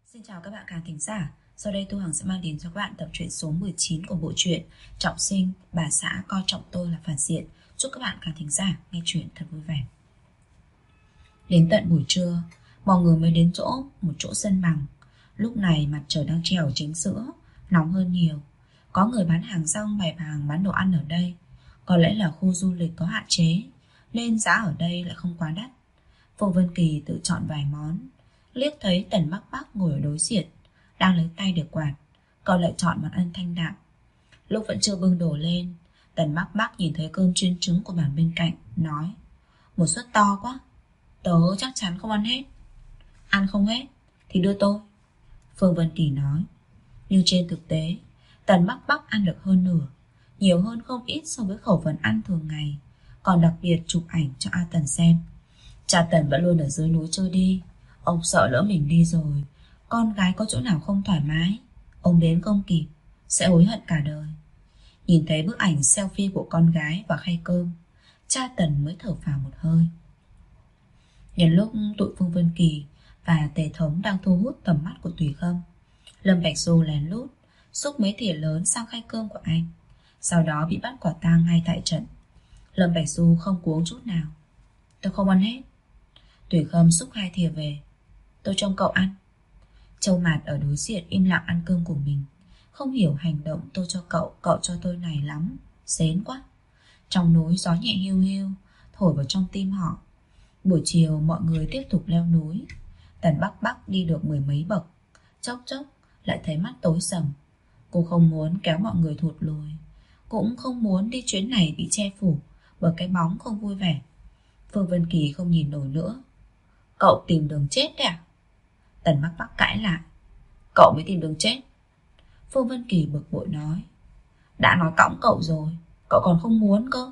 Xin chào các bạn khán thính giả. Sau đây Thu Hằng sẽ mang đến cho các bạn tập truyện số 19 của bộ truyện Trọng Sinh, bà xã coi trọng tôi là phản diện. Chúc các bạn khán thính giả nghe truyện thật vui vẻ. Đến tận buổi trưa, mọi người mới đến một chỗ sân bằng. Lúc này mặt trời đang treo ở chính giữa, nóng hơn nhiều. Có người bán hàng rong bày hàng bán đồ ăn ở đây. Có lẽ là khu du lịch có hạn chế, nên giá ở đây lại không quá đắt. Phùng Vân Kỳ tự chọn vài món. Liếc thấy Tần Bắc Bắc ngồi ở đối diện, đang lấy tay để quạt, cậu lại chọn món ăn thanh đạm. Lúc vẫn chưa bưng đồ lên, Tần Bắc Bắc nhìn thấy cơm chiên trứng của bàn bên cạnh, nói: một suất to quá, tớ chắc chắn không ăn hết. Ăn không hết thì đưa tôi, Phương Vân Kỳ nói. Nhưng trên thực tế, Tần Bắc Bắc ăn được hơn nửa, nhiều hơn không ít so với khẩu phần ăn thường ngày, còn đặc biệt chụp ảnh cho A Tần xem. Cha Tần vẫn luôn ở dưới núi chơi đi. Ông sợ lỡ mình đi rồi, con gái có chỗ nào không thoải mái, ông đến không kịp, sẽ hối hận cả đời. Nhìn thấy bức ảnh selfie của con gái và khay cơm, cha Tần mới thở phào một hơi. Nhân lúc tụi Phương Vân Kỳ và Tề Thống đang thu hút tầm mắt của Tùy Khâm, Lâm Bạch Du lén lút xúc mấy thìa lớn sang khay cơm của anh, sau đó bị bắt quả tang ngay tại trận. Lâm Bạch Du không cuống chút nào. Tôi không ăn hết. Tùy Khâm xúc 2 thìa về. Tôi trông cậu ăn. Châu Mạt ở đối diện im lặng ăn cơm của mình, không hiểu hành động tôi cho cậu, cậu cho tôi này lắm, xến quá. Trong núi gió nhẹ hiu hiu thổi vào trong tim họ. Buổi chiều mọi người tiếp tục leo núi. Tần Bắc Bắc đi được 10 mấy bậc, chốc chốc lại thấy mắt tối sầm. Cô không muốn kéo mọi người thụt lùi, cũng không muốn đi chuyến này bị che phủ bởi cái bóng không vui vẻ. Phương Vân Kỳ không nhìn nổi nữa. Cậu tìm đường chết đấy à? Tần Bắc Bắc cãi lại. Cậu mới tìm đường chết. Phương Vân Kỳ bực bội nói. Đã nói cõng cậu rồi, cậu còn không muốn cơ.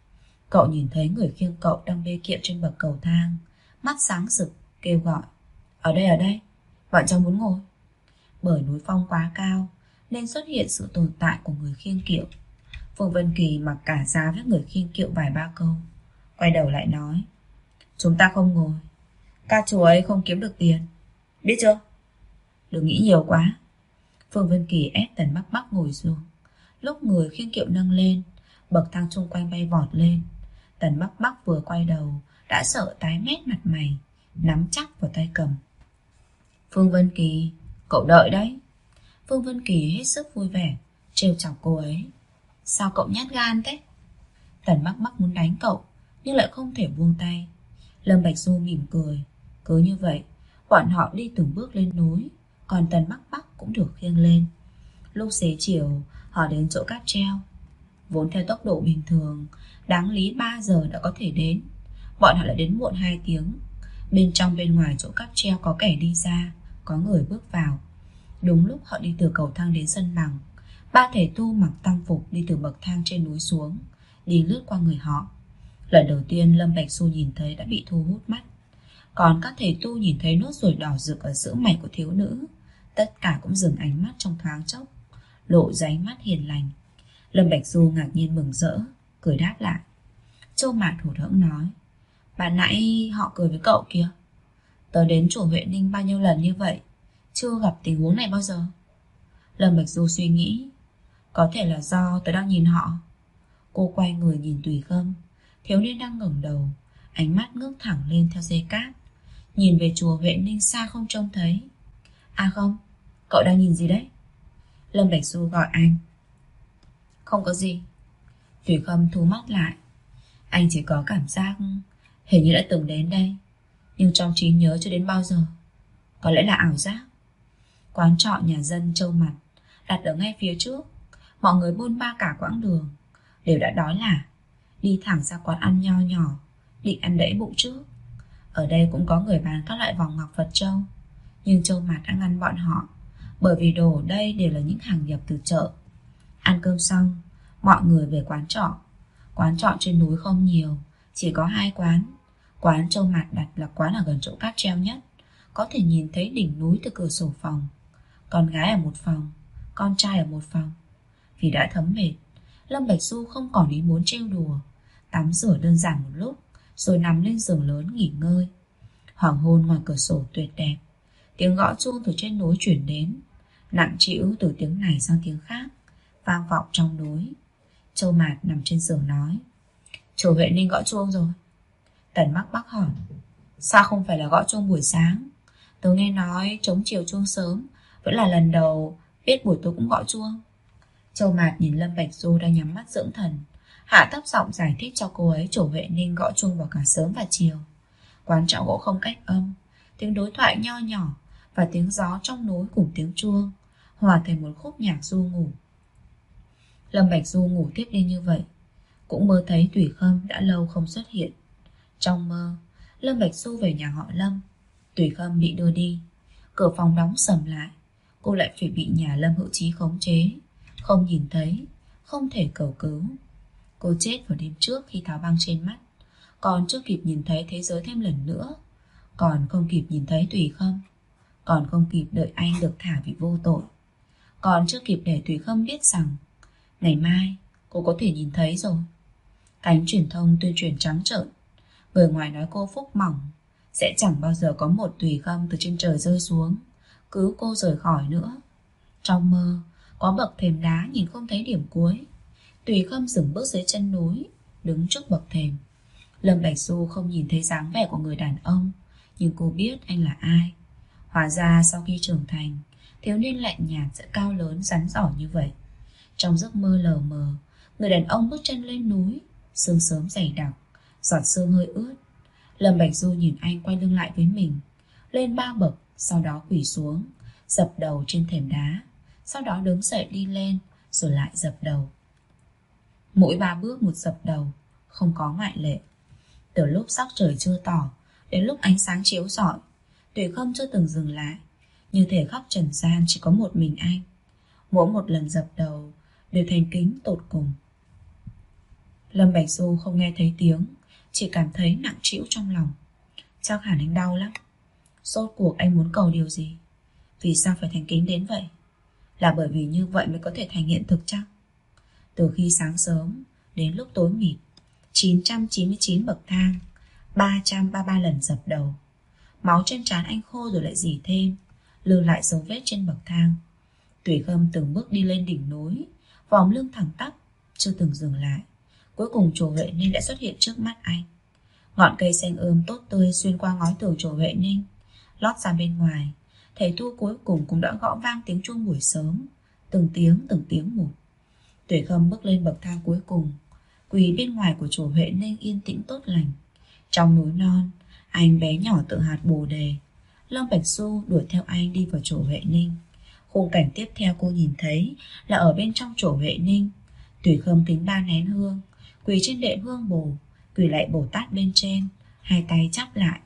Cậu nhìn thấy người khiêng cậu đang bê kiệu trên bậc cầu thang, mắt sáng rực, kêu gọi. Ở đây, bọn cháu muốn ngồi. Bởi núi phong quá cao nên xuất hiện sự tồn tại của người khiêng kiệu. Phương Vân Kỳ mặc cả giá với người khiêng kiệu vài ba câu, quay đầu lại nói. Chúng ta không ngồi, ca chủ ấy không kiếm được tiền, biết chưa? Đừng nghĩ nhiều quá. Phương Vân Kỳ ép Tần Bắc Bắc ngồi xuống. Lúc người khiêng kiệu nâng lên, bậc thang chung quanh bay vọt lên. Tần Bắc Bắc vừa quay đầu đã sợ tái mét mặt mày, nắm chắc vào tay cầm. Phương Vân Kỳ, cậu đợi đấy. Phương Vân Kỳ hết sức vui vẻ trêu chọc cô ấy. Sao cậu nhát gan thế? Tần Bắc Bắc muốn đánh cậu nhưng lại không thể buông tay. Lâm Bạch Du mỉm cười. Cứ như vậy bọn họ đi từng bước lên núi, còn Tần Bắc Bắc cũng được khiêng lên. Lúc xế chiều họ đến chỗ cáp treo. Vốn theo tốc độ bình thường đáng lý 3 giờ đã có thể đến, bọn họ lại đến muộn 2 tiếng. Bên trong bên ngoài chỗ cáp treo có kẻ đi ra, có người bước vào. Đúng lúc họ đi từ cầu thang đến sân bằng, 3 thể tu mặc tang phục đi từ bậc thang trên núi xuống, đi lướt qua người họ. Lần đầu tiên Lâm Bạch Du nhìn thấy đã bị thu hút mắt, còn các thể tu nhìn thấy nốt ruồi đỏ rực ở giữa mày của thiếu nữ, tất cả cũng dừng ánh mắt trong thoáng chốc, lộ ra ánh mắt hiền lành. Lâm Bạch Du ngạc nhiên mừng rỡ, cười đáp lại. Châu Mạt hụt hẫng nói. Bạn nãy họ cười với cậu kìa. Tớ đến chùa Huệ Ninh bao nhiêu lần như vậy, chưa gặp tình huống này bao giờ. Lâm Bạch Du suy nghĩ. Có thể là do tớ đang nhìn họ. Cô quay người nhìn Tùy Khâm. Thiếu niên đang ngẩng đầu, ánh mắt ngước thẳng lên theo dây cát, nhìn về chùa Huệ Ninh xa không trông thấy. À không, cậu đang nhìn gì đấy? Lâm Bạch Du gọi anh. Không có gì. Tùy Khâm thu mắt lại. Anh chỉ có cảm giác hình như đã từng đến đây, nhưng trong trí nhớ chưa đến bao giờ. Có lẽ là ảo giác. Quán trọ nhà dân Châu Mặt đặt ở ngay phía trước. Mọi người bôn ba cả quãng đường, đều đã đói lả, đi thẳng ra quán ăn nho nhỏ, định ăn đẫy bụng trước. Ở đây cũng có người bán các loại vòng ngọc Phật châu, nhưng Châu Mạt đã ngăn bọn họ, bởi vì đồ ở đây đều là những hàng nhập từ chợ. Ăn cơm xong, mọi người về quán trọ. Quán trọ trên núi không nhiều, chỉ có 2 quán. Quán Châu Mạt đặt là quán ở gần chỗ cáp treo nhất, có thể nhìn thấy đỉnh núi từ cửa sổ phòng. Con gái ở một phòng, con trai ở một phòng. Vì đã thấm mệt, Lâm Bạch Du không còn ý muốn trêu đùa. Tắm rửa đơn giản một lúc, rồi nằm lên giường lớn nghỉ ngơi. Hoàng hôn ngoài cửa sổ tuyệt đẹp. Tiếng gõ chuông từ trên núi chuyển đến, nặng trĩu từ tiếng này sang tiếng khác, vang vọng trong núi. Châu Mạt nằm trên giường nói: Chủ Huệ Ninh gõ chuông rồi. Tần Mắc Bắc hỏi: Sao không phải là gõ chuông buổi sáng? Tớ nghe nói trống chiều chuông sớm, vẫn là lần đầu biết buổi tối cũng gõ chuông. Châu Mạt nhìn Lâm Bạch Du đang nhắm mắt dưỡng thần, hạ thấp giọng giải thích cho cô ấy Chủ Huệ Ninh gõ chuông vào cả sớm và chiều. Quán trọ gỗ không cách âm, tiếng đối thoại nho nhỏ và tiếng gió trong núi cùng tiếng chuông hòa thành một khúc nhạc du ngủ. Lâm Bạch Du ngủ tiếp đi như vậy, cũng mơ thấy Tùy Khâm đã lâu không xuất hiện. Trong mơ, Lâm Bạch Du về nhà họ Lâm, Tùy Khâm bị đưa đi, cửa phòng đóng sầm lại, cô lại phải bị nhà Lâm Hữu Chí khống chế, không nhìn thấy, không thể cầu cứu. Cô chết vào đêm trước khi tháo băng trên mắt, còn chưa kịp nhìn thấy thế giới thêm lần nữa, còn không kịp nhìn thấy Tùy Khâm, còn không kịp đợi anh được thả vì vô tội, còn chưa kịp để Tùy Khâm biết rằng ngày mai cô có thể nhìn thấy rồi. Cánh truyền thông tuyên truyền trắng trợn, người ngoài nói cô phúc mỏng, sẽ chẳng bao giờ có một Tùy Khâm từ trên trời rơi xuống cứu cô rời khỏi nữa. Trong mơ, có bậc thềm đá nhìn không thấy điểm cuối. Tùy Khâm dừng bước dưới chân núi, đứng trước bậc thềm. Lâm Bạch Du không nhìn thấy dáng vẻ của người đàn ông, nhưng cô biết anh là ai. Hóa ra sau khi trưởng thành, thiếu niên lạnh nhạt sẽ cao lớn rắn giỏi như vậy. Trong giấc mơ lờ mờ, người đàn ông bước chân lên núi, sương sớm dày đặc, giọt sương hơi ướt. Lâm Bạch Du nhìn anh quay lưng lại với mình, lên 3 bậc, sau đó quỳ xuống, dập đầu trên thềm đá, sau đó đứng dậy đi lên, rồi lại dập đầu. Mỗi 3 bước một dập đầu, không có ngoại lệ. Từ lúc sắc trời chưa tỏ đến lúc ánh sáng chiếu rọi, Tùy Khâm chưa từng dừng lại, như thể khắp trần gian chỉ có một mình anh. Mỗi một lần dập đầu đều thành kính tột cùng. Lâm Bạch Du không nghe thấy tiếng, chỉ cảm thấy nặng trĩu trong lòng. Chắc hẳn anh đau lắm. Rốt cuộc anh muốn cầu điều gì? Vì sao phải thành kính đến vậy? Là bởi vì như vậy mới có thể thành hiện thực chắc? Từ khi sáng sớm đến lúc tối mịt, 999 bậc thang, 333 lần dập đầu. Máu trên trán anh khô rồi lại rỉ thêm, lưu lại dấu vết trên bậc thang. Tùy Khâm từng bước đi lên đỉnh núi, vòng lưng thẳng tắp, chưa từng dừng lại. Cuối cùng Chùa Huệ Ninh đã xuất hiện trước mắt anh. Ngọn cây xanh tốt tươi xuyên qua ngói tường Chùa Huệ Ninh, lót ra bên ngoài. Thầy tu cuối cùng cũng đã gõ vang tiếng chuông buổi sớm, từng tiếng một. Tùy Khâm bước lên bậc thang cuối cùng, quỳ bên ngoài của Chùa Huệ Ninh yên tĩnh tốt lành. Trong núi non, anh bé nhỏ tựa hạt bồ đề. Lâm Bạch Du đuổi theo anh đi vào Chùa Huệ Ninh. Khung cảnh tiếp theo cô nhìn thấy là ở bên trong Chùa Huệ Ninh, Tùy Khâm kính 3 nén hương, quỳ trên đệm hương bồ, quỳ lại Bồ Tát bên trên, hai tay chắp lại.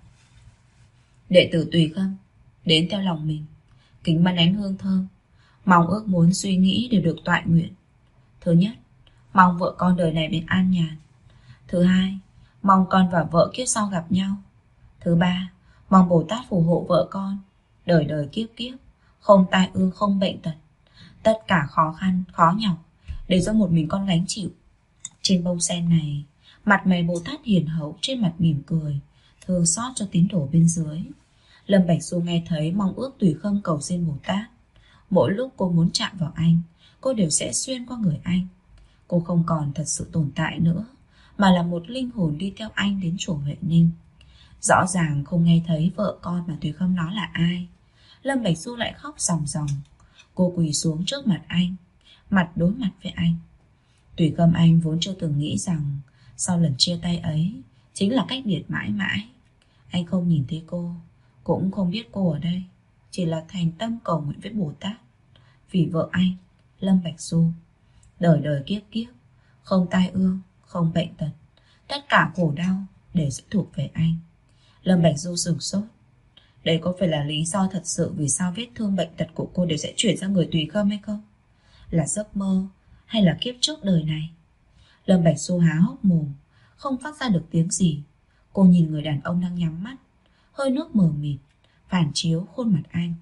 Đệ tử Tùy Khâm đến theo lòng mình, kính 3 nén hương thơm, mong ước muốn suy nghĩ đều được toại nguyện. Thứ nhất, mong vợ con đời này bên an nhàn. Thứ hai, mong con và vợ kiếp sau gặp nhau. Thứ ba, mong Bồ Tát phù hộ vợ con đời đời kiếp kiếp không tai ương không bệnh tật, tất cả khó khăn khó nhọc để do một mình con gánh chịu. Trên bông sen này, mặt mày Bồ Tát hiền hậu, trên mặt mỉm cười, thương xót cho tín đồ bên dưới. Lâm Bạch Du nghe thấy mong ước Tùy Khâm cầu xin Bồ Tát. Mỗi lúc cô muốn chạm vào anh, cô đều sẽ xuyên qua người anh. Cô không còn thật sự tồn tại nữa, mà là một linh hồn đi theo anh đến Chùa Huệ Ninh. Rõ ràng không nghe thấy vợ con mà Tùy Khâm nói là ai. Lâm Bạch Du lại khóc ròng ròng. Cô quỳ xuống trước mặt anh, mặt đối mặt với anh. Tùy Khâm anh vốn chưa từng nghĩ rằng sau lần chia tay ấy chính là cách biệt mãi mãi. Anh không nhìn thấy cô, cũng không biết cô ở đây, chỉ là thành tâm cầu nguyện với Bồ Tát. Vì vợ anh, Lâm Bạch Du, đời đời kiếp kiếp không tai ương, không bệnh tật, tất cả khổ đau đều sẽ thuộc về anh. Lâm Bạch Du sửng sốt. Đây có phải là lý do thật sự vì sao vết thương bệnh tật của cô đều sẽ chuyển sang người Tùy Khâm hay không? Là giấc mơ hay là kiếp trước đời này? Lâm Bạch Du há hốc mồm, không phát ra được tiếng gì. Cô nhìn người đàn ông đang nhắm mắt, hơi nước mờ mịt phản chiếu khuôn mặt anh.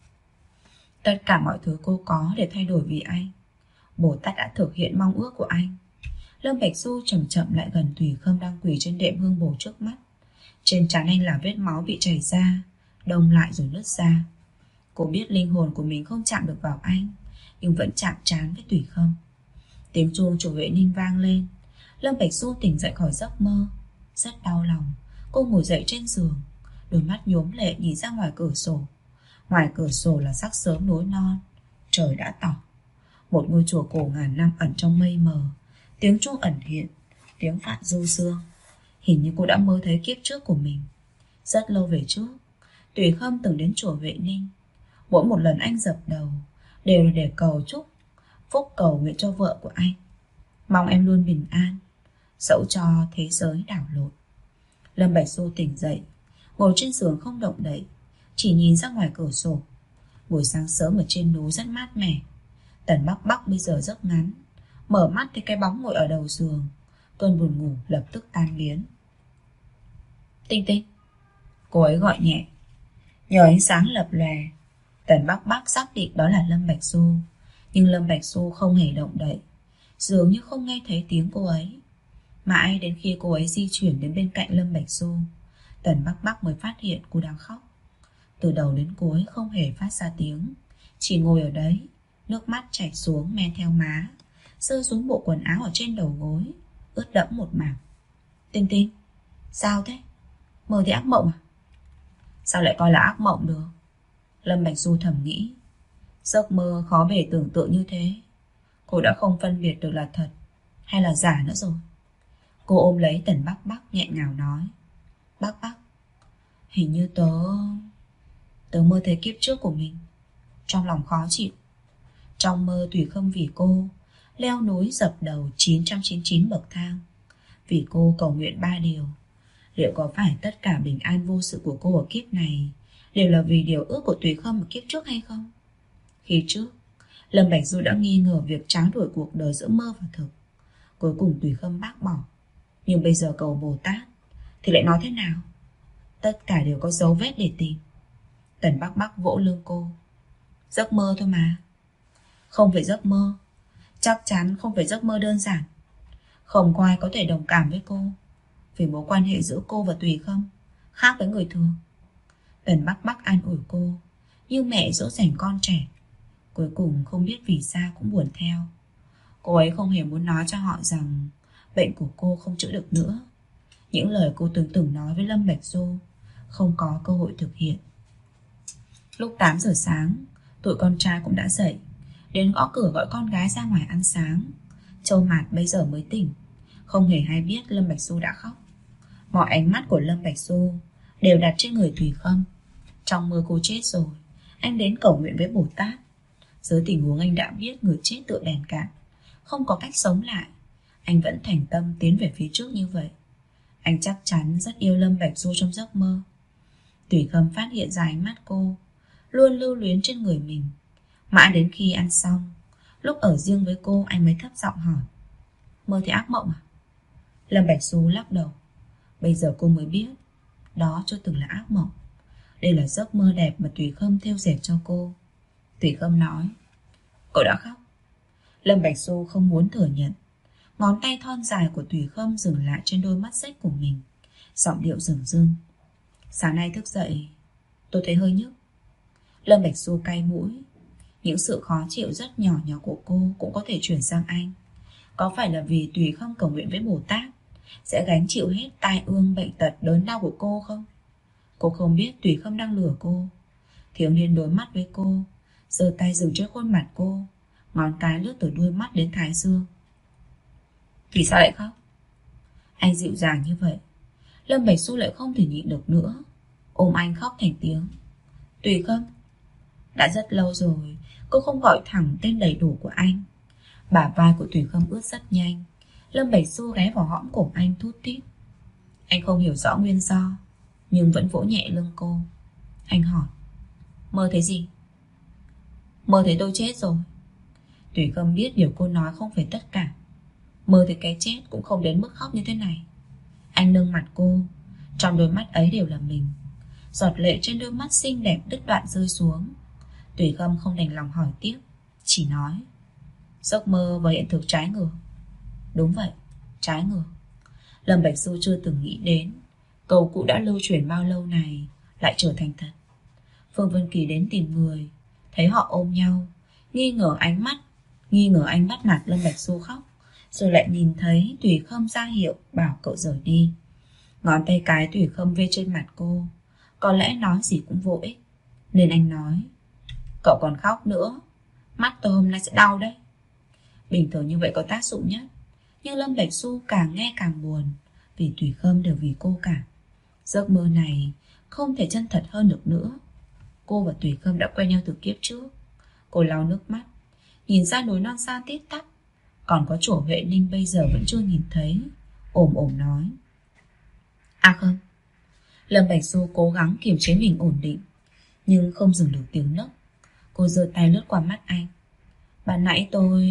Tất cả mọi thứ cô có để thay đổi vì anh, Bồ Tát đã thực hiện mong ước của anh. Lâm Bạch Du chậm chậm lại gần Tùy Khâm đang quỳ trên đệm hương bồ trước mắt. Trên trán anh là vết máu bị chảy ra, đông lại rồi nứt ra. Cô biết linh hồn của mình không chạm được vào anh, nhưng vẫn chạm trán với Tùy Khâm. Tiếng chuông chủ vệ ninh vang lên. Lâm Bạch Du tỉnh dậy khỏi giấc mơ. Rất đau lòng. Cô ngồi dậy trên giường, đôi mắt nhuốm lệ nhìn ra ngoài cửa sổ. Ngoài cửa sổ là sắc sớm núi non. Trời đã tỏ. Một ngôi chùa cổ ngàn năm ẩn trong mây mờ. Tiếng chuông ẩn hiện, tiếng phạn du dương. Hình như cô đã mơ thấy kiếp trước của mình. Rất lâu về trước, Tùy Khâm từng đến chùa Vệ Ninh. Mỗi một lần anh dập đầu đều là để cầu chúc phúc, cầu nguyện cho vợ của anh, mong em luôn bình an, dẫu cho thế giới đảo lộn. Lâm Bạch Du tỉnh dậy, ngồi trên giường không động đậy, chỉ nhìn ra ngoài cửa sổ. Buổi sáng sớm ở trên núi rất mát mẻ. Tần Bắc Bắc bây giờ giấc ngắn, mở mắt thấy cái bóng ngồi ở đầu giường. Cơn buồn ngủ lập tức tan biến. Tinh Tinh, cô ấy gọi nhẹ. Nhờ ánh sáng lập lòe, Tần Bắc Bắc xác định đó là Lâm Bạch Du. Nhưng Lâm Bạch Du không hề động đậy, dường như không nghe thấy tiếng cô ấy. Mãi đến khi cô ấy di chuyển đến bên cạnh Lâm Bạch Du, Tần Bắc Bắc mới phát hiện cô đang khóc. Từ đầu đến cuối không hề phát ra tiếng, chỉ ngồi ở đấy, nước mắt chảy xuống men theo má, rơi xuống bộ quần áo ở trên đầu gối, ướt đẫm một mảng. Tinh Tinh, sao thế? Mơ thấy ác mộng à? Sao lại coi là ác mộng được? Lâm Bạch Du thầm nghĩ. Giấc mơ khó bề tưởng tượng như thế, cô đã không phân biệt được là thật hay là giả nữa rồi. Cô ôm lấy Tần Bắc Bắc nghẹn ngào nói. Bắc Bắc, hình như tớ mơ thấy kiếp trước của mình. Trong lòng khó chịu. Trong mơ Tùy Khâm vì cô leo núi dập đầu 999 bậc thang, vì cô cầu nguyện 3 điều. Liệu có phải tất cả bình an vô sự của cô ở kiếp này đều là vì điều ước của Tùy Khâm ở kiếp trước hay không? Khi trước, Lâm Bạch Du đã nghi ngờ việc tráo đổi cuộc đời giữa mơ và thực. Cuối cùng Tùy Khâm bác bỏ. Nhưng bây giờ cầu Bồ Tát thì lại nói thế nào? Tất cả đều có dấu vết để tìm. Tần Bắc Bắc vỗ lưng cô. Giấc mơ thôi mà. Không phải giấc mơ. Chắc chắn không phải giấc mơ đơn giản. Không có ai có thể đồng cảm với cô, vì mối quan hệ giữa cô và Tùy Khâm khác với người thường. Tần Bắc Bắc an ủi cô như mẹ dỗ dành con trẻ. Cuối cùng không biết vì sao cũng buồn theo. Cô ấy không hề muốn nói cho họ rằng bệnh của cô không chữa được nữa. Những lời cô từng nói với Lâm Bạch Du không có cơ hội thực hiện. Lúc 8 giờ sáng, tụi con trai cũng đã dậy, đến gõ cửa gọi con gái ra ngoài ăn sáng. Châu Mạt bây giờ mới tỉnh, không hề hay biết Lâm Bạch Du đã khóc. Mọi ánh mắt của Lâm Bạch Du đều đặt trên người Tùy Khâm. Trong mơ cô chết rồi, anh đến cầu nguyện với Bồ Tát. Dưới tình huống anh đã biết người chết tựa đèn cạn, không có cách sống lại, anh vẫn thành tâm tiến về phía trước như vậy. Anh chắc chắn rất yêu Lâm Bạch Du trong giấc mơ. Tùy Khâm phát hiện ra ánh mắt cô luôn lưu luyến trên người mình. Mãi đến khi ăn xong, lúc ở riêng với cô, anh mới thấp giọng hỏi. Mơ thấy ác mộng à? Lâm Bạch Du lắc đầu. Bây giờ cô mới biết, đó chưa từng là ác mộng. Đây là giấc mơ đẹp mà Tùy Khâm thêu dệt cho cô. Tùy Khâm nói. Cậu đã khóc. Lâm Bạch Du không muốn thừa nhận. Ngón tay thon dài của Tùy Khâm dừng lại trên đôi mắt xếch của mình, giọng điệu dửng dưng. Sáng nay thức dậy, tôi thấy hơi nhức. Lâm Bạch Du cay mũi. Những sự khó chịu rất nhỏ nhỏ của cô cũng có thể chuyển sang anh. Có phải là vì Tùy Khâm cầu nguyện với Bồ Tát sẽ gánh chịu hết tai ương bệnh tật đớn đau của cô không? Cô không biết Tùy Khâm đang lừa cô. Thiếu niên đối mắt với cô, giơ tay dừng trên khuôn mặt cô, ngón cái lướt từ đuôi mắt đến thái dương. Vì sao lại khóc? Anh dịu dàng như vậy, Lâm Bạch Du lại không thể nhịn được nữa, ôm anh khóc thành tiếng. Tùy Khâm, đã rất lâu rồi cô không gọi thẳng tên đầy đủ của anh. Bả vai của Tùy Khâm ướt rất nhanh. Lâm Bạch Du ghé vào hõm cổ anh thút thít. Anh không hiểu rõ nguyên do, nhưng vẫn vỗ nhẹ lưng cô. Anh hỏi. Mơ thấy gì? Mơ thấy tôi chết rồi. Tùy Khâm biết điều cô nói không phải tất cả. Mơ thấy cái chết cũng không đến mức khóc như thế này. Anh nâng mặt cô, trong đôi mắt ấy đều là mình. Giọt lệ trên đôi mắt xinh đẹp đứt đoạn rơi xuống. Tùy Khâm không đành lòng hỏi tiếp, chỉ nói. Giấc mơ và hiện thực trái ngược. Đúng vậy, trái ngược. Lâm Bạch Du chưa từng nghĩ đến câu cũ đã lưu truyền bao lâu này lại trở thành thật. Phương Vân Kỳ đến tìm người, thấy họ ôm nhau, nghi ngờ anh bắt nạt Lâm Bạch Du khóc, rồi lại nhìn thấy Tùy Khâm ra hiệu bảo cậu rời đi. Ngón tay cái Tùy Khâm vê trên mặt cô, có lẽ nói gì cũng vô ích, nên anh nói: cậu còn khóc nữa, mắt tôi hôm nay sẽ đau đấy. Bình thường như vậy có tác dụng nhất, nhưng Lâm Bạch Du càng nghe càng buồn, vì Tùy Khâm đều vì cô cả. Giấc mơ này không thể chân thật hơn được nữa. Cô và Tùy Khâm đã quen nhau từ kiếp trước. Cô lau nước mắt, nhìn ra núi non xa tít tắp, còn có chỗ Huệ Ninh bây giờ vẫn chưa nhìn thấy, ồm ồm nói: à không. Lâm Bạch Du cố gắng kiềm chế mình ổn định, nhưng không dừng được tiếng nấc. Cô giơ tay lướt qua mắt anh: ban nãy tôi...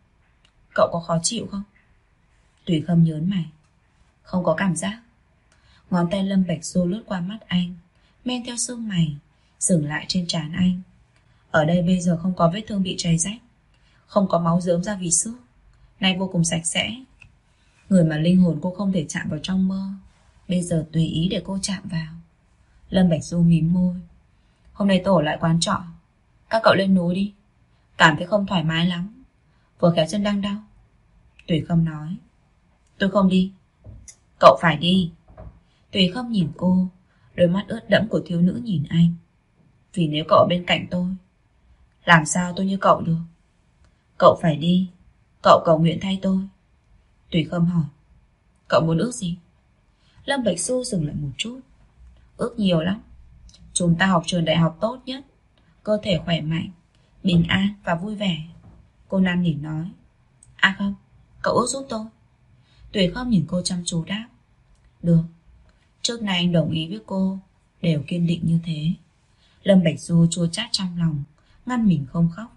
cậu có khó chịu không? Tùy Khâm nhớn mày: không có cảm giác. Ngón tay Lâm Bạch Du lướt qua mắt anh, men theo xương mày, dừng lại trên trán anh. Ở đây bây giờ không có vết thương bị chảy rách, không có máu rớm ra vì xước, nay vô cùng sạch sẽ. Người mà linh hồn cô không thể chạm vào trong mơ, bây giờ tùy ý để cô chạm vào. Lâm Bạch Du mím môi: hôm nay tôi ở lại quán trọ, các cậu lên núi đi, cảm thấy không thoải mái lắm, vừa khéo chân đang đau. Tùy Khâm nói: tôi không đi. Cậu phải đi. Tùy Khâm nhìn cô, đôi mắt ướt đẫm của thiếu nữ nhìn anh: vì nếu cậu ở bên cạnh tôi, làm sao tôi như cậu được? Cậu phải đi. Cậu cầu nguyện thay tôi. Tùy Khâm hỏi: cậu muốn ước gì? Lâm Bạch Du dừng lại một chút: ước nhiều lắm. Chúng ta học trường đại học tốt nhất, cơ thể khỏe mạnh, bình an và vui vẻ. Cô năn nỉ nói: à không, cậu ước giúp tôi. Tùy Khâm nhìn cô chăm chú đáp: được. Trước nay anh đồng ý với cô, đều kiên định như thế. Lâm Bạch Du chua chát trong lòng, ngăn mình không khóc.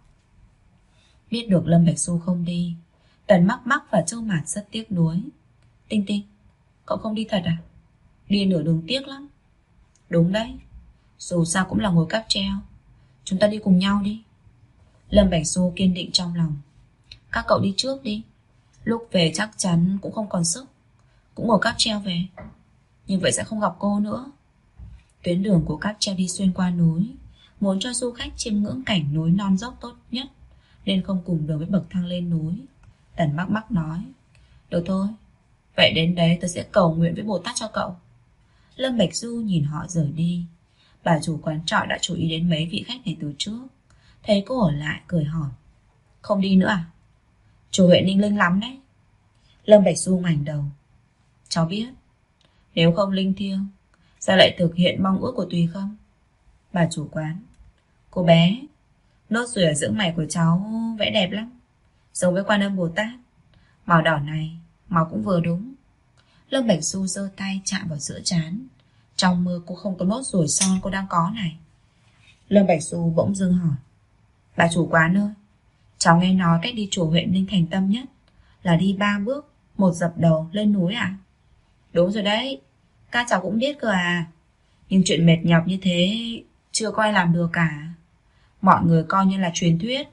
Biết được Lâm Bạch Du không đi, Tần Mắc Mắc và Châu Mạt rất tiếc nuối. Tinh Tinh, cậu không đi thật à? Đi nửa đường tiếc lắm. Đúng đấy, dù sao cũng là ngồi cáp treo, chúng ta đi cùng nhau đi. Lâm Bạch Du kiên định trong lòng: các cậu đi trước đi, lúc về chắc chắn cũng không còn sức, cũng ngồi cáp treo về, như vậy sẽ không gặp cô nữa. Tuyến đường của cáp treo đi xuyên qua núi, muốn cho du khách chiêm ngưỡng cảnh núi non dốc tốt nhất, nên không cùng đường với bậc thang lên núi. Tần Mắc Mắc nói: được thôi, vậy đến đấy tôi sẽ cầu nguyện với Bồ Tát cho cậu. Lâm Bạch Du nhìn họ rời đi. Bà chủ quán trọ đã chú ý đến mấy vị khách này từ trước, thấy cô ở lại cười hỏi: không đi nữa à? Chủ Huệ Ninh linh lắm đấy. Lâm Bạch Du ngoảnh đầu: cháu biết. Nếu không linh thiêng, sao lại thực hiện mong ước của Tùy Khâm? Bà chủ quán: cô bé, nốt ruồi ở giữa mày của cháu vẽ đẹp lắm, giống với Quan Âm Bồ Tát. Màu đỏ này, màu cũng vừa đúng. Lâm Bạch Du giơ tay chạm vào giữa trán. Trong mơ cô không có nốt ruồi son cô đang có này. Lâm Bạch Du bỗng dưng hỏi: bà chủ quán ơi, cháu nghe nói cách đi chùa Huệ Ninh thành tâm nhất là đi 3 bước, 1 dập đầu lên núi à? Đúng rồi đấy, các cháu cũng biết cơ à. Nhưng chuyện mệt nhọc như thế chưa có ai làm được cả. Mọi người coi như là truyền thuyết.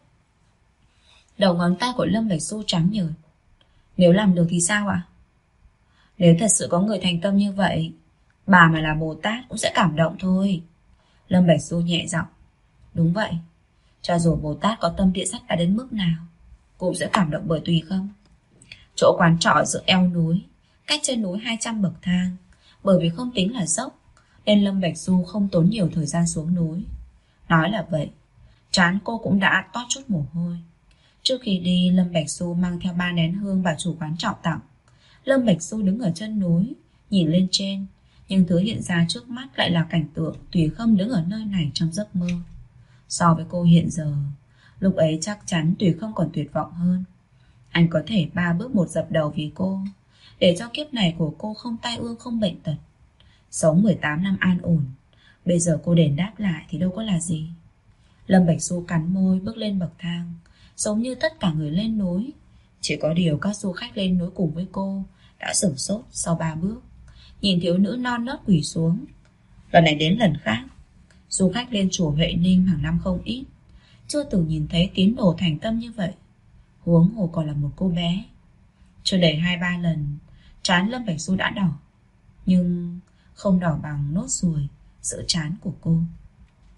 Đầu ngón tay của Lâm Bạch Du trắng nhợt. Nếu làm được thì sao ạ? Nếu thật sự có người thành tâm như vậy, bà mà là Bồ Tát cũng sẽ cảm động thôi. Lâm Bạch Du nhẹ giọng: đúng vậy, cho dù Bồ Tát có tâm địa sắt đá đến mức nào, cũng sẽ cảm động bởi Tùy Khâm. Chỗ quán trọ ở giữa eo núi, cách chân núi 200 bậc thang. Bởi vì không tính là dốc, nên Lâm Bạch Du không tốn nhiều thời gian xuống núi. Nói là vậy, trán cô cũng đã toát chút mồ hôi. Trước khi đi, Lâm Bạch Du mang theo 3 nén hương bà chủ quán trọ tặng. Lâm Bạch Du đứng ở chân núi, nhìn lên trên, nhưng thứ hiện ra trước mắt lại là cảnh tượng Tùy Khâm đứng ở nơi này trong giấc mơ. So với cô hiện giờ, lúc ấy chắc chắn Tùy Khâm còn tuyệt vọng hơn. Anh có thể 3 bước 1 dập đầu vì cô, để cho kiếp này của cô không tai ương không bệnh tật, sống 18 năm an ổn. Bây giờ cô đền đáp lại thì đâu có là gì. Lâm Bạch Du cắn môi bước lên bậc thang, giống như tất cả người lên núi. Chỉ có điều các du khách lên núi cùng với cô đã sửng sốt sau 3 bước, nhìn thiếu nữ non nớt quỳ xuống. Lần này đến lần khác, du khách lên chùa Huệ Ninh hàng năm không ít, chưa từng nhìn thấy tín đồ thành tâm như vậy, huống hồ còn là một cô bé. Chưa đầy 2-3 lần, trán Lâm Bạch Du đã đỏ, nhưng không đỏ bằng nốt ruồi giữa trán của cô.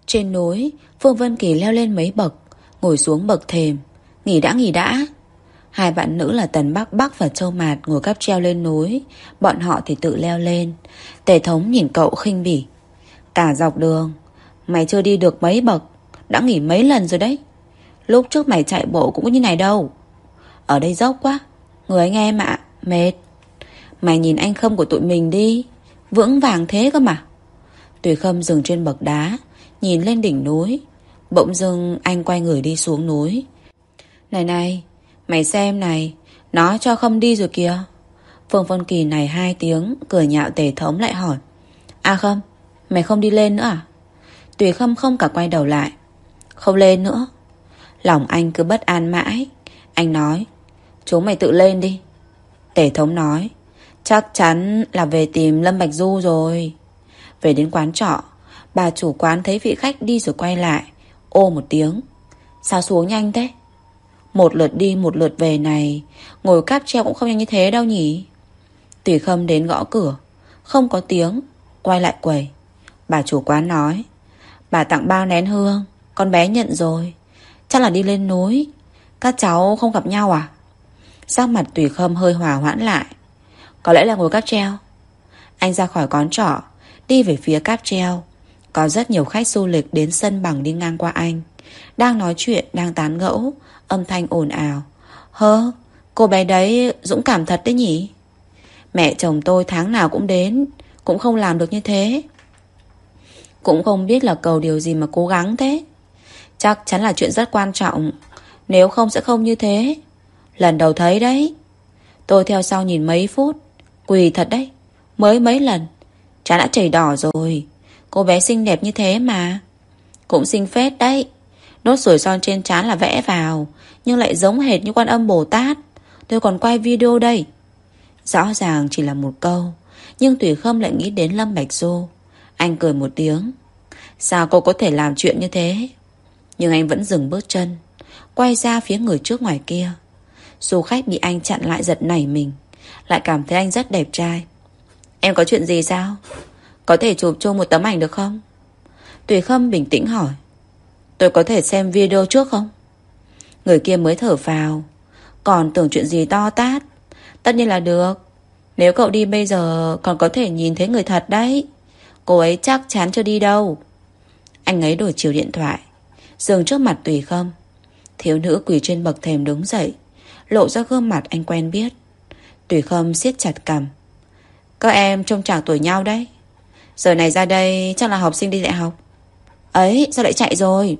Trên núi, Phương Vân Kỳ leo lên mấy bậc, ngồi xuống bậc thềm. Nghỉ đã. Hai bạn nữ là Tần Bắc Bắc và Châu Mạt ngồi cáp treo lên núi, bọn họ thì tự leo lên. Tề Thống nhìn cậu khinh bỉ. Cả dọc đường mày chưa đi được mấy bậc, đã nghỉ mấy lần rồi đấy. Lúc trước mày chạy bộ cũng có như này đâu. Ở đây dốc quá, người anh em ạ, mệt. Mày nhìn anh Khâm của tụi mình đi, vững vàng thế cơ mà. Tùy Khâm dừng trên bậc đá, nhìn lên đỉnh núi. Bỗng dưng anh quay người đi xuống núi. Này, mày xem này, nó cho Khâm đi rồi kìa. Phương Vân Kỳ này 2 tiếng, cười nhạo Tề Thống lại hỏi. À Khâm, mày không đi lên nữa à? Tùy Khâm không cả quay đầu lại. Không lên nữa. Lòng anh cứ bất an mãi. Anh nói, chúng mày tự lên đi. Tề Thống nói, chắc chắn là về tìm Lâm Bạch Du rồi. Về đến quán trọ, bà chủ quán thấy vị khách đi rồi quay lại, ô một tiếng. Sao xuống nhanh thế? Một lượt đi một lượt về này, ngồi cáp treo cũng không nhanh như thế đâu nhỉ. Tùy Khâm đến gõ cửa, không có tiếng, quay lại quầy. Bà chủ quán nói, bà tặng bao nén hương, con bé nhận rồi, chắc là đi lên núi. Các cháu không gặp nhau à? Sắc mặt Tùy Khâm hơi hòa hoãn lại. Có lẽ là ngồi cáp treo. Anh ra khỏi quán trọ, đi về phía cáp treo. Có rất nhiều khách du lịch đến sân bằng đi ngang qua anh, đang nói chuyện, đang tán gẫu, âm thanh ồn ào. Cô bé đấy dũng cảm thật đấy nhỉ. Mẹ chồng tôi tháng nào cũng đến, cũng không làm được như thế. Cũng không biết là cầu điều gì mà cố gắng thế. Chắc chắn là chuyện rất quan trọng, nếu không sẽ không như thế. Lần đầu thấy đấy. Tôi theo sau nhìn mấy phút, quỳ thật đấy. Mới mấy lần trán đã chảy đỏ rồi. Cô bé xinh đẹp như thế mà. Cũng xinh phết đấy. Nốt ruồi son trên trán là vẽ vào, nhưng lại giống hệt như Quan Âm Bồ Tát. Tôi còn quay video đây. Rõ ràng chỉ là một câu, nhưng Tùy Khâm lại nghĩ đến Lâm Bạch Du. Anh cười một tiếng. Sao cô có thể làm chuyện như thế? Nhưng anh vẫn dừng bước chân, quay ra phía người trước ngoài kia. Du khách bị anh chặn lại giật nảy mình, lại cảm thấy anh rất đẹp trai. Em có chuyện gì sao? Có thể chụp chung một tấm ảnh được không? Tùy Khâm bình tĩnh hỏi. Tôi có thể xem video trước không? Người kia mới thở phào. Còn tưởng chuyện gì to tát. Tất nhiên là được. Nếu cậu đi bây giờ còn có thể nhìn thấy người thật đấy. Cô ấy chắc chắn chưa đi đâu. Anh ấy đổi chiều điện thoại, dừng trước mặt Tùy Khâm. Thiếu nữ quỳ trên bậc thềm đứng dậy, lộ ra gương mặt anh quen biết. Tùy Khâm siết chặt cằm. Các em trông chạc tuổi nhau đấy. Giờ này ra đây chắc là học sinh đi đại học. Ấy sao lại chạy rồi?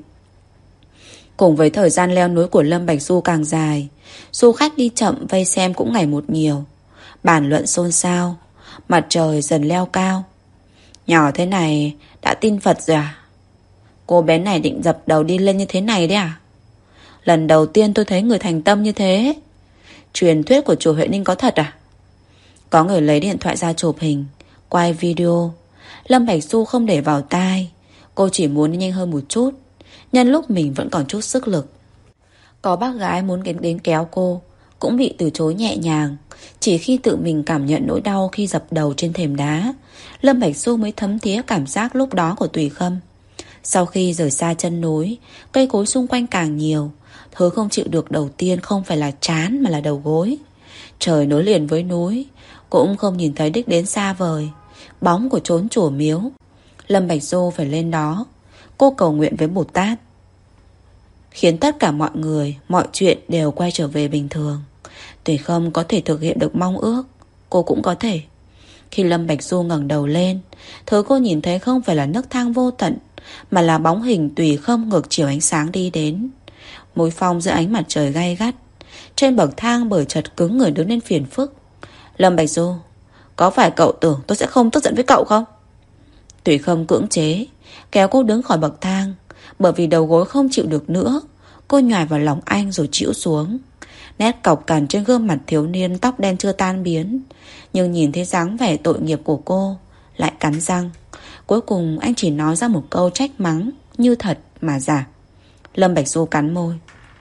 Cùng với thời gian leo núi của Lâm Bạch Du càng dài, du khách đi chậm vây xem cũng ngày một nhiều. Bàn luận xôn xao. Mặt trời dần leo cao. Nhỏ thế này đã tin Phật rồi à? Cô bé này định dập đầu đi lên như thế này đấy à? Lần đầu tiên tôi thấy người thành tâm như thế. Truyền thuyết của chùa Huệ Ninh có thật à? Có người lấy điện thoại ra chụp hình, quay video. Lâm Bạch Du không để vào tai. Cô chỉ muốn đi nhanh hơn một chút, nhân lúc mình vẫn còn chút sức lực. Có bác gái muốn đến kéo cô, cũng bị từ chối nhẹ nhàng. Chỉ khi tự mình cảm nhận nỗi đau khi dập đầu trên thềm đá, Lâm Bạch Du mới thấm thía cảm giác lúc đó của Tùy Khâm. Sau khi rời xa chân núi, cây cối xung quanh càng nhiều. Thứ không chịu được đầu tiên không phải là trán mà là đầu gối. Trời nối liền với núi, cũng không nhìn thấy đích đến xa vời, bóng của chốn chùa miếu. Lâm Bạch Du phải lên đó. Cô cầu nguyện với Bồ Tát, khiến tất cả mọi người, mọi chuyện đều quay trở về bình thường. Tùy Khâm có thể thực hiện được mong ước, cô cũng có thể. Khi Lâm Bạch Du ngẩng đầu lên, thứ cô nhìn thấy không phải là nấc thang vô tận, mà là bóng hình Tùy Khâm ngược chiều ánh sáng đi đến. Mối phong giữa ánh mặt trời gay gắt. Trên bậc thang bởi chật cứng người đứng lên phiền phức. Lâm Bạch Du, có phải cậu tưởng tôi sẽ không tức giận với cậu không? Tùy Khâm cưỡng chế kéo cô đứng khỏi bậc thang. Bởi vì đầu gối không chịu được nữa, cô nhòi vào lòng anh rồi chịu xuống. Nét cọc cằn trên gương mặt thiếu niên tóc đen chưa tan biến, nhưng nhìn thấy dáng vẻ tội nghiệp của cô, lại cắn răng. Cuối cùng anh chỉ nói ra một câu trách mắng như thật mà giả. Lâm Bạch Du cắn môi.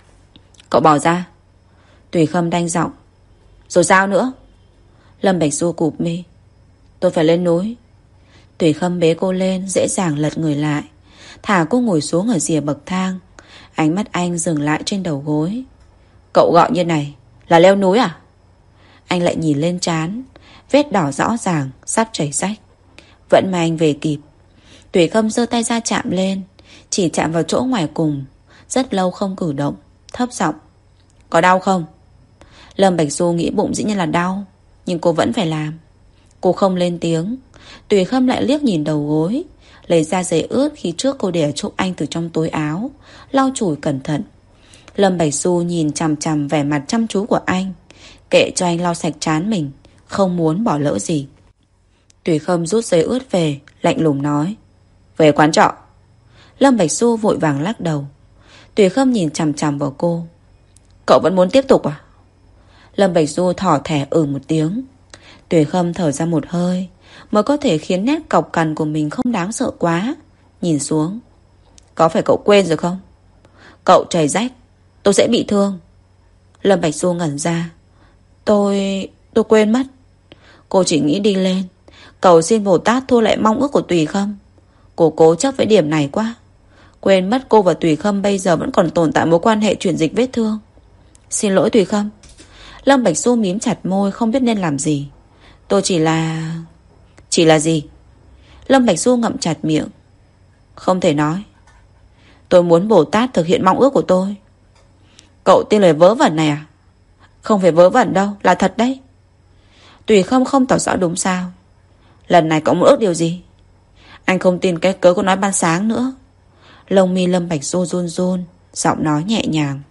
Cậu bỏ ra. Tùy Khâm đanh giọng. Rồi sao nữa? Lâm Bạch Du cụp mi. Tôi phải lên núi. Tùy Khâm bế cô lên, dễ dàng lật người lại. thả cô ngồi xuống ở rìa bậc thang. Ánh mắt anh dừng lại trên đầu gối. Cậu gọi như này là leo núi à? Anh lại nhìn lên trán, vết đỏ rõ ràng, sắp chảy rách. Vẫn may anh về kịp. Tùy Khâm giơ tay ra chạm lên, chỉ chạm vào chỗ ngoài cùng. Rất lâu không cử động, thấp giọng. Có đau không? Lâm Bạch Du nghĩ bụng dĩ nhiên là đau, nhưng cô vẫn phải làm. Cô không lên tiếng. Tùy Khâm lại liếc nhìn đầu gối, lấy ra giấy ướt khi trước cô để ở chỗ anh từ trong túi áo, lau chùi cẩn thận. Lâm Bạch Du nhìn chằm chằm vẻ mặt chăm chú của anh, kệ cho anh lau sạch trán mình, không muốn bỏ lỡ gì. Tùy Khâm rút giấy ướt về, lạnh lùng nói. Về quán trọ. Lâm Bạch Du vội vàng lắc đầu. Tùy Khâm nhìn chằm chằm vào cô. Cậu vẫn muốn tiếp tục à? Lâm Bạch Du thỏ thẻ một tiếng. Tùy Khâm thở ra một hơi, mới có thể khiến nét cọc cằn của mình không đáng sợ quá. Nhìn xuống. Có phải cậu quên rồi không? Cậu chảy rách, tôi sẽ bị thương. Lâm Bạch Du ngẩn ra. Tôi quên mất. Cô chỉ nghĩ đi lên cầu xin Bồ Tát thua lại mong ước của Tùy Khâm. Cô cố chấp với điểm này quá, quên mất cô và Tùy Khâm bây giờ vẫn còn tồn tại mối quan hệ chuyển dịch vết thương. Xin lỗi Tùy Khâm. Lâm Bạch Du mím chặt môi, không biết nên làm gì. Tôi chỉ là... Chỉ là gì? Lâm Bạch Du ngậm chặt miệng. Không thể nói. Tôi muốn Bồ Tát thực hiện mong ước của tôi. Cậu tin lời vớ vẩn này à? Không phải vớ vẩn đâu, là thật đấy. Tùy Khâm không tỏ rõ đúng sao. Lần này cậu muốn ước điều gì? Anh không tin cái cớ cô nói ban sáng nữa. Lông mi Lâm Bạch Du run run, giọng nói nhẹ nhàng.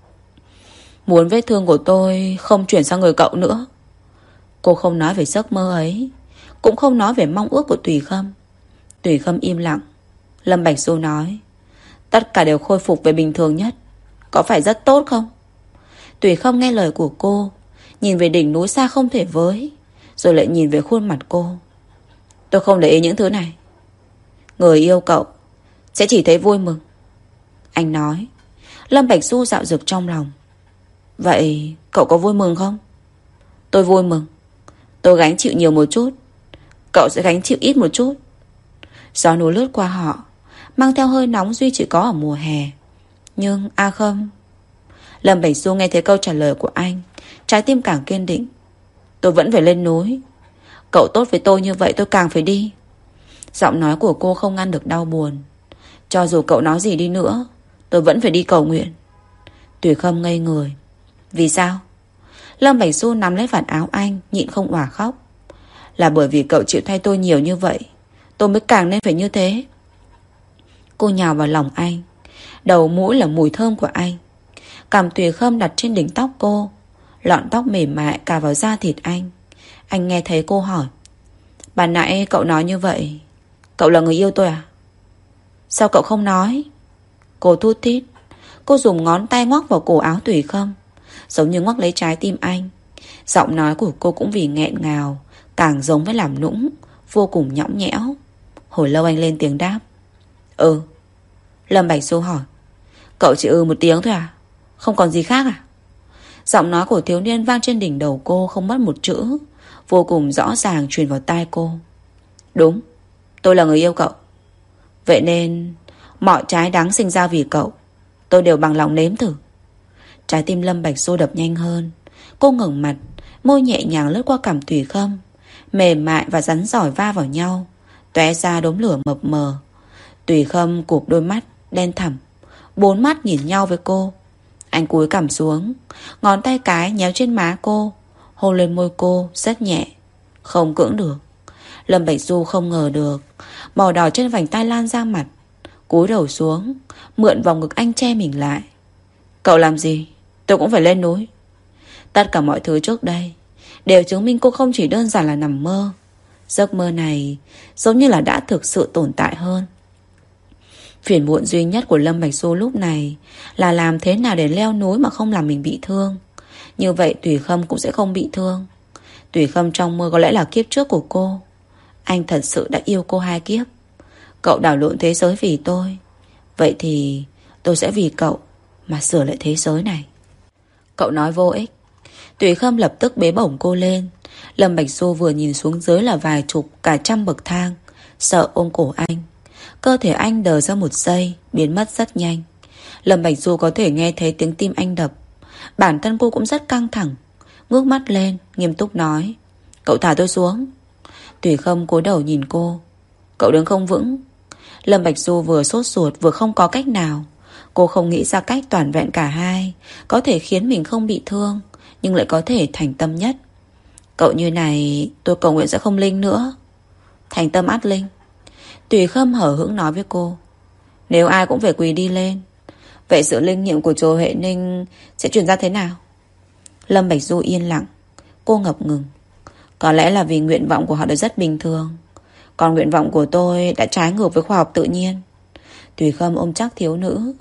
Muốn vết thương của tôi không chuyển sang người cậu nữa. Cô không nói về giấc mơ ấy, cũng không nói về mong ước của Tùy Khâm. Tùy Khâm im lặng. Lâm Bạch Du nói. Tất cả đều khôi phục về bình thường nhất. Có phải rất tốt không? Tùy Khâm nghe lời của cô, nhìn về đỉnh núi xa không thể với, rồi lại nhìn về khuôn mặt cô. Tôi không để ý những thứ này. Người yêu cậu sẽ chỉ thấy vui mừng, anh nói. Lâm Bạch Du dạo dực trong lòng. Vậy cậu có vui mừng không? Tôi vui mừng. Tôi gánh chịu nhiều một chút, cậu sẽ gánh chịu ít một chút. Gió núi lướt qua họ, mang theo hơi nóng duy chỉ có ở mùa hè. Nhưng không. Lâm Bạch Du nghe thấy câu trả lời của anh, trái tim càng kiên định. Tôi vẫn phải lên núi. Cậu tốt với tôi như vậy tôi càng phải đi. Giọng nói của cô không ngăn được đau buồn. Cho dù cậu nói gì đi nữa, tôi vẫn phải đi cầu nguyện. Tùy Khâm ngây người. Vì sao? Lâm Bạch Du nắm lấy vạt áo anh, nhịn không òa khóc. Là bởi vì cậu chịu thay tôi nhiều như vậy, tôi mới càng nên phải như thế. Cô nhào vào lòng anh. Đầu mũi là mùi thơm của anh. Cằm Tùy Khâm đặt trên đỉnh tóc cô, lọn tóc mềm mại cà vào da thịt anh. Anh nghe thấy cô hỏi. Ban nãy cậu nói như vậy, cậu là người yêu tôi à? Sao cậu không nói? Cô thút thít. Cô dùng ngón tay ngoắc vào cổ áo Tùy Khâm, giống như ngoắc lấy trái tim anh. Giọng nói của cô cũng vì nghẹn ngào, càng giống với làm nũng, vô cùng nhõng nhẽo. Hồi lâu anh lên tiếng đáp. Ừ. Lâm Bạch Du hỏi. Cậu chỉ một tiếng thôi à? Không còn gì khác à? Giọng nói của thiếu niên vang trên đỉnh đầu cô không mất một chữ, vô cùng rõ ràng truyền vào tai cô. Đúng, tôi là người yêu cậu. Vậy nên mọi trái đắng sinh ra vì cậu, tôi đều bằng lòng nếm thử. Trái tim Lâm Bạch Du đập nhanh hơn. Cô ngẩng mặt, môi nhẹ nhàng lướt qua cằm Tùy Khâm, mềm mại và rắn giỏi va vào nhau, tóe ra đốm lửa mập mờ. Tùy Khâm cụp đôi mắt đen thẳm, bốn mắt nhìn nhau với cô. Anh cúi cằm xuống, ngón tay cái nhéo trên má cô, hôn lên môi cô rất nhẹ. Không cưỡng được. Lâm Bạch Du không ngờ được, màu đỏ trên vành tai lan ra mặt, cúi đầu xuống, mượn vòng ngực anh che mình lại. Cậu làm gì tôi cũng phải lên núi. Tất cả mọi thứ trước đây đều chứng minh cô không chỉ đơn giản là nằm mơ. Giấc mơ này giống như là đã thực sự tồn tại hơn. Phiền muộn duy nhất của Lâm Bạch Du lúc này là làm thế nào để leo núi mà không làm mình bị thương. Như vậy Tùy Khâm cũng sẽ không bị thương. Tùy Khâm trong mơ có lẽ là kiếp trước của cô. Anh thật sự đã yêu cô 2 kiếp. Cậu đảo lộn thế giới vì tôi, vậy thì tôi sẽ vì cậu mà sửa lại thế giới này. Cậu nói vô ích. Tùy Khâm lập tức bế bổng cô lên. Lâm Bạch Du vừa nhìn xuống dưới là vài chục, cả trăm bậc thang, sợ ôm cổ anh. Cơ thể anh đờ ra một giây, biến mất rất nhanh. Lâm Bạch Du có thể nghe thấy tiếng tim anh đập. Bản thân cô cũng rất căng thẳng. Ngước mắt lên, nghiêm túc nói: "Cậu thả tôi xuống." Tùy Khâm cúi đầu nhìn cô: "Cậu đứng không vững." Lâm Bạch Du vừa sốt ruột vừa không có cách nào. Cô không nghĩ ra cách toàn vẹn cả hai, có thể khiến mình không bị thương, nhưng lại có thể thành tâm nhất. "Cậu như này, tôi cầu nguyện sẽ không linh nữa." "Thành tâm ắt linh." Tùy Khâm hở hững nói với cô: "Nếu ai cũng phải quỳ đi lên, vậy sự linh nghiệm của chùa Huệ Ninh sẽ truyền ra thế nào?" Lâm Bạch Du yên lặng. Cô ngập ngừng. "Có lẽ là vì nguyện vọng của họ đều rất bình thường, còn nguyện vọng của tôi đã trái ngược với khoa học tự nhiên." Tùy Khâm ôm chắc thiếu nữ,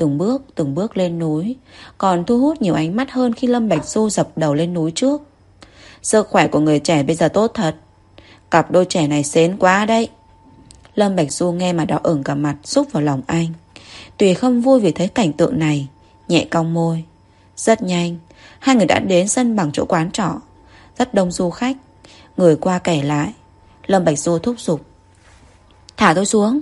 từng bước lên núi, còn thu hút nhiều ánh mắt hơn khi Lâm Bạch Du dập đầu lên núi trước. "Sức khỏe của người trẻ bây giờ tốt thật. Cặp đôi trẻ này xến quá đấy." Lâm Bạch Du nghe mà đỏ ửng cả mặt, xúc vào lòng anh. Tùy Khâm vui vì thấy cảnh tượng này, nhẹ cong môi. Rất nhanh, hai người đã đến sân bằng chỗ quán trọ. Rất đông du khách, người qua kẻ lại. Lâm Bạch Du thúc giục: "Thả tôi xuống."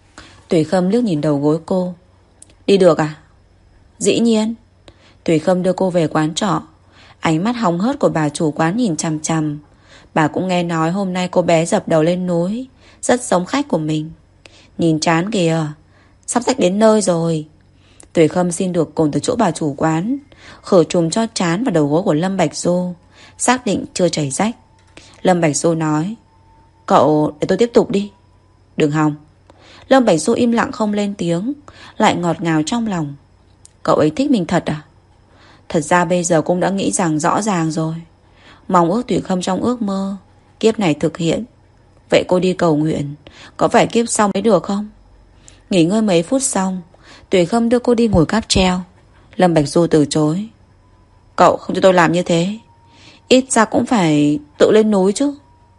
Tùy Khâm liếc nhìn đầu gối cô: "Đi được à?" "Dĩ nhiên." Tùy Khâm đưa cô về quán trọ. Ánh mắt hóng hớt của bà chủ quán nhìn chằm chằm. Bà cũng nghe nói hôm nay cô bé dập đầu lên núi, rất giống khách của mình. "Nhìn chán kìa, sắp xách đến nơi rồi." Tùy Khâm xin được cồn từ chỗ bà chủ quán, khử trùm cho trán và đầu gối của Lâm Bạch Du, xác định chưa chảy rách. Lâm Bạch Du nói: "Cậu để tôi tiếp tục đi." "Đừng hòng." Lâm Bạch Du im lặng không lên tiếng, lại ngọt ngào trong lòng. Cậu ấy thích mình thật à? Thật ra bây giờ cũng đã nghĩ rằng rõ ràng rồi. Mong ước Tùy Khâm trong ước mơ, kiếp này thực hiện. Vậy cô đi cầu nguyện, có phải kiếp sau mới được không? Nghỉ ngơi mấy phút xong, Tùy Khâm đưa cô đi ngồi cáp treo. Lâm Bạch Du từ chối: "Cậu không cho tôi làm như thế, ít ra cũng phải tự lên núi chứ."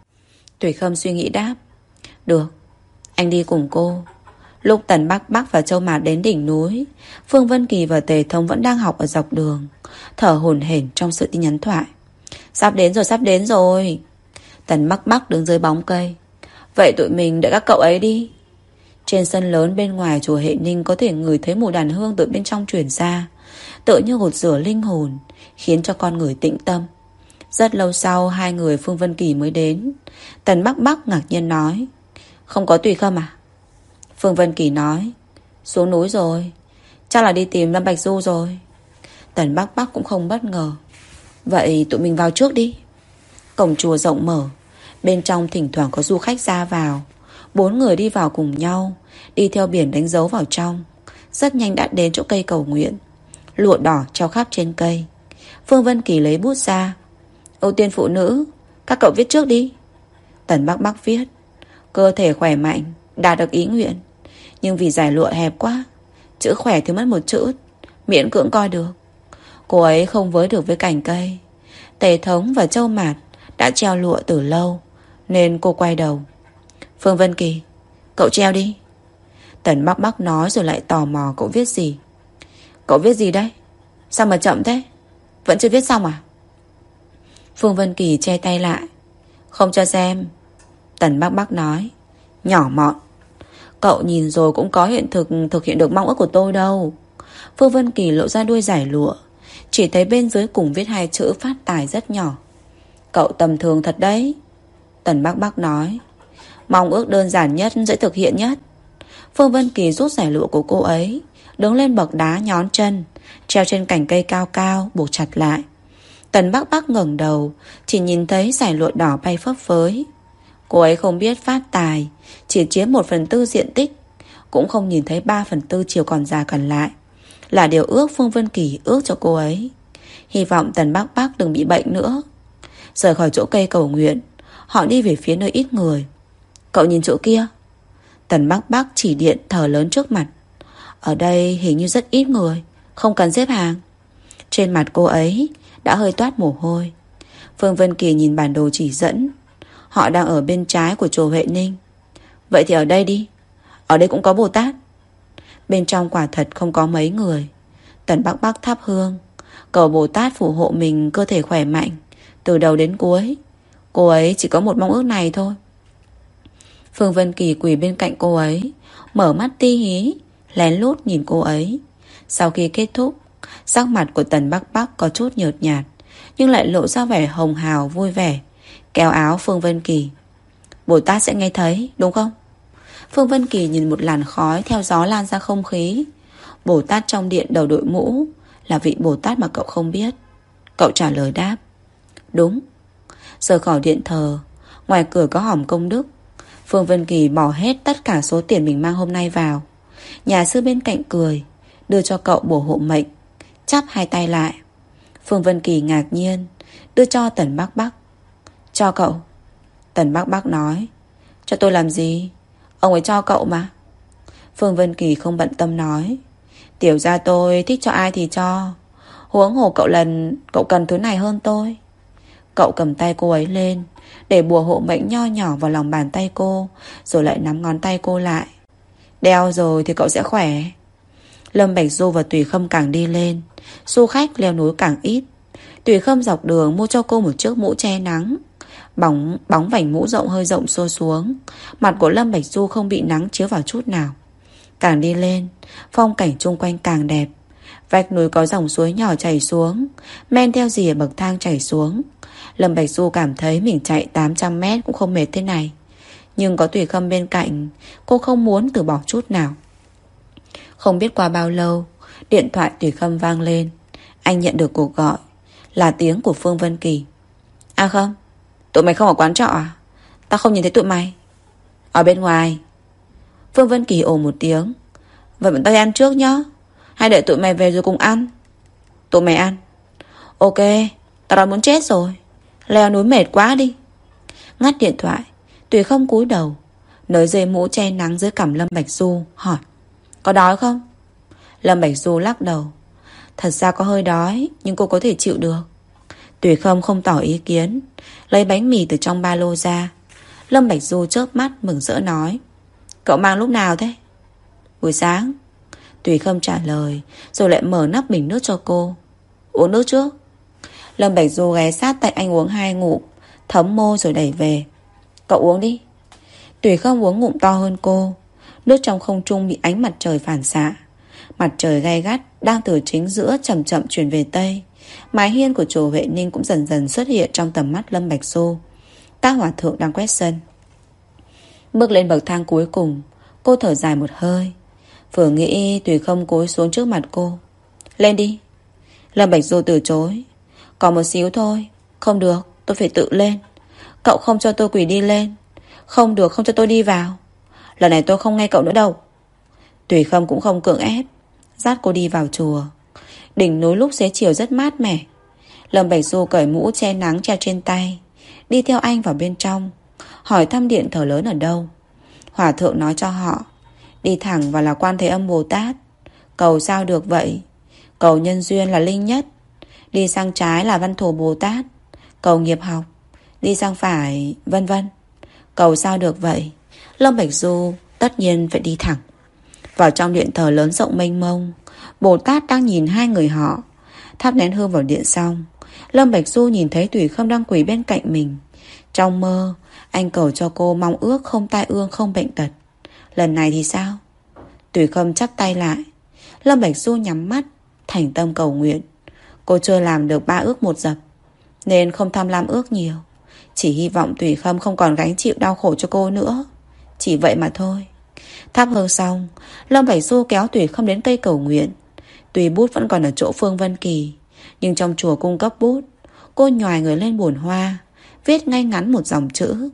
Tùy Khâm suy nghĩ đáp: "Được, anh đi cùng cô." Lúc Tần Bắc Bắc và Châu Mạt đến đỉnh núi, Phương Vân Kỳ và Tề Thống vẫn đang học ở dọc đường, thở hổn hển trong sự tin nhắn thoại. Sắp đến rồi, sắp đến rồi." Tần Bắc Bắc đứng dưới bóng cây: "Vậy tụi mình đợi các cậu ấy đi." Trên sân lớn bên ngoài chùa Hệ Ninh có thể ngửi thấy mùi đàn hương từ bên trong truyền ra, tựa như gột rửa linh hồn, khiến cho con người tĩnh tâm. Rất lâu sau hai người Phương Vân Kỳ mới đến. Tần Bắc Bắc ngạc nhiên nói: "Không có Tùy Khâm à?" Phương Vân Kỳ nói: "Xuống núi rồi, chắc là đi tìm Lâm Bạch Du rồi." Tần Bắc Bắc cũng không bất ngờ: "Vậy tụi mình vào trước đi." Cổng chùa rộng mở, bên trong thỉnh thoảng có du khách ra vào. Bốn người đi vào cùng nhau, đi theo biển đánh dấu vào trong. Rất nhanh đã đến chỗ cây cầu nguyện. Lụa đỏ treo khắp trên cây. Phương Vân Kỳ lấy bút ra: "Ưu tiên phụ nữ, các cậu viết trước đi." Tần Bắc Bắc viết: "Cơ thể khỏe mạnh, đạt được ý nguyện." Nhưng vì giải lụa hẹp quá, chữ khỏe thiếu mất một chữ, miễn cưỡng coi được. Cô ấy không với được với cành cây. Tề Thống và Châu Mạt đã treo lụa từ lâu, nên cô quay đầu: "Phương Vân Kỳ, cậu treo đi." Tần Bắc Bắc nói rồi lại tò mò cậu viết gì. "Cậu viết gì đấy? Sao mà chậm thế? Vẫn chưa viết xong à?" Phương Vân Kỳ che tay lại: "Không cho xem." Tần Bắc Bắc nói: "Nhỏ mọn. Cậu nhìn rồi cũng có thực hiện được mong ước của tôi đâu." Phương Vân Kỳ lộ ra đuôi giải lụa, chỉ thấy bên dưới cùng viết hai chữ phát tài rất nhỏ: "Cậu tầm thường thật đấy." Tần Bắc Bắc nói: "Mong ước đơn giản nhất, dễ thực hiện nhất." Phương Vân Kỳ rút giải lụa của cô ấy, đứng lên bậc đá nhón chân, treo trên cành cây cao cao, buộc chặt lại. Tần Bắc Bắc ngẩng đầu, chỉ nhìn thấy giải lụa đỏ bay phấp phới. Cô ấy không biết phát tài chỉ chiếm 1/4 diện tích, cũng không nhìn thấy 3/4 chiều còn dài còn lại, là điều ước Phương Vân Kỳ ước cho cô ấy. Hy vọng Tần Bắc Bắc đừng bị bệnh nữa. Rời khỏi chỗ cây cầu nguyện, họ đi về phía nơi ít người. "Cậu nhìn chỗ kia." Tần Bắc Bắc chỉ điện thờ lớn trước mặt: "Ở đây hình như rất ít người, không cần xếp hàng." Trên mặt cô ấy đã hơi toát mồ hôi. Phương Vân Kỳ nhìn bản đồ chỉ dẫn: "Họ đang ở bên trái của chùa Huệ Ninh." "Vậy thì ở đây đi, ở đây cũng có Bồ Tát." Bên trong quả thật không có mấy người. Tần Bắc Bắc thắp hương, cầu Bồ Tát phù hộ mình cơ thể khỏe mạnh từ đầu đến cuối. Cô ấy chỉ có một mong ước này thôi. Phương Vân Kỳ quỳ bên cạnh cô ấy, mở mắt ti hí, lén lút nhìn cô ấy. Sau khi kết thúc, sắc mặt của Tần Bắc Bắc có chút nhợt nhạt, nhưng lại lộ ra vẻ hồng hào vui vẻ, kéo áo Phương Vân Kỳ. Bồ Tát sẽ nghe thấy, đúng không? Phương Vân Kỳ nhìn một làn khói theo gió lan ra không khí. Bồ Tát trong điện đầu đội mũ là vị Bồ Tát mà cậu không biết. Cậu trả lời đáp: đúng. Rời khỏi điện thờ, ngoài cửa có hòm công đức. Phương Vân Kỳ bỏ hết tất cả số tiền mình mang hôm nay vào. Nhà sư bên cạnh cười, đưa cho cậu bổ hộ mệnh, chắp hai tay lại. Phương Vân Kỳ ngạc nhiên, đưa cho Tần Bắc Bắc. Cho cậu. Tần Bắc Bắc nói: cho tôi làm gì? Ông ấy cho cậu mà. Phương Vân Kỳ không bận tâm nói: tiểu gia tôi thích cho ai thì cho. Huống hồ cậu cần thứ này hơn tôi. Cậu cầm tay cô ấy lên, để bùa hộ mệnh nho nhỏ vào lòng bàn tay cô, rồi lại nắm ngón tay cô lại. Đeo rồi thì cậu sẽ khỏe. Lâm Bạch Du và Tùy Khâm càng đi lên, du khách leo núi càng ít. Tùy Khâm dọc đường mua cho cô một chiếc mũ che nắng. Bóng vành mũ hơi rộng xô xuống. Mặt của Lâm Bạch Du không bị nắng chiếu vào chút nào. Càng đi lên, phong cảnh chung quanh càng đẹp. Vách núi có dòng suối nhỏ chảy xuống, men theo rìa bậc thang chảy xuống. Lâm Bạch Du cảm thấy mình chạy 800 mét cũng không mệt thế này. Nhưng có Tùy Khâm bên cạnh, cô không muốn từ bỏ chút nào. Không biết qua bao lâu, điện thoại Tùy Khâm vang lên. Anh nhận được cuộc gọi, là tiếng của Phương Vân Kỳ. À không, tụi mày không ở quán trọ à? Tao không nhìn thấy tụi mày. Ở bên ngoài. Phương Vân Kỳ ồ một tiếng. Vậy bọn tao ăn trước nhá, hay đợi tụi mày về rồi cùng ăn? Tụi mày ăn. Ok, tao đã muốn chết rồi. Leo núi mệt quá đi. Ngắt điện thoại, Tùy Khâm cúi đầu, nới dây mũ che nắng dưới cằm Lâm Bạch Du, hỏi: có đói không? Lâm Bạch Du lắc đầu. Thật ra có hơi đói, nhưng cô có thể chịu được. Tùy Khâm không tỏ ý kiến, lấy bánh mì từ trong ba lô ra. Lâm Bạch Du chớp mắt mừng rỡ nói: cậu mang lúc nào thế? Buổi sáng. Tùy Khâm trả lời, rồi lại mở nắp bình nước cho cô. Uống nước trước. Lâm Bạch Du ghé sát tay anh uống 2 ngụm, thấm môi rồi đẩy về. Cậu uống đi. Tùy Khâm uống ngụm to hơn cô. Nước trong không trung bị ánh mặt trời phản xạ. Mặt trời gay gắt đang từ chính giữa chậm chậm chuyển về tây. Mái hiên của chùa Huệ Ninh cũng dần dần xuất hiện trong tầm mắt Lâm Bạch Du. Các hòa thượng đang quét sân. Bước lên bậc thang cuối cùng, cô thở dài một hơi. Vừa nghĩ, Tùy Khâm cúi xuống trước mặt cô. Lên đi. Lâm Bạch Du từ chối. Còn một xíu thôi. Không được, tôi phải tự lên. Cậu không cho tôi quỳ đi lên. Không được, không cho tôi đi vào. Lần này tôi không nghe cậu nữa đâu. Tùy Khâm cũng không cưỡng ép, dắt cô đi vào chùa. Đỉnh núi lúc xế chiều rất mát mẻ. Lâm Bạch Du cởi mũ che nắng treo trên tay, đi theo anh vào bên trong, hỏi thăm điện thờ lớn ở đâu. Hòa thượng nói cho họ, đi thẳng vào là Quan Thế Âm Bồ Tát. Cầu sao được vậy? Cầu nhân duyên là Linh Nhất. Đi sang trái là Văn Thù Bồ Tát. Cầu nghiệp học. Đi sang phải, vân vân. Cầu sao được vậy? Lâm Bạch Du tất nhiên phải đi thẳng. Vào trong điện thờ lớn rộng mênh mông, Bồ Tát đang nhìn hai người họ. Thắp nén hương vào điện xong, Lâm Bạch Du nhìn thấy Tùy Khâm đang quỳ bên cạnh mình. Trong mơ, anh cầu cho cô mong ước không tai ương không bệnh tật. Lần này thì sao? Tùy Khâm chắp tay lại. Lâm Bạch Du nhắm mắt, thành tâm cầu nguyện. Cô chưa làm được 3 ước 1 dập, nên không tham lam ước nhiều. Chỉ hy vọng Tùy Khâm không còn gánh chịu đau khổ cho cô nữa. Chỉ vậy mà thôi. Thắp hương xong, Lâm Bạch Du kéo Tùy Khâm đến cây cầu nguyện. Tuy bút vẫn còn ở chỗ Phương Vân Kỳ, nhưng trong chùa cung cấp bút. Cô nhoài người lên bồn hoa, viết ngay ngắn một dòng chữ: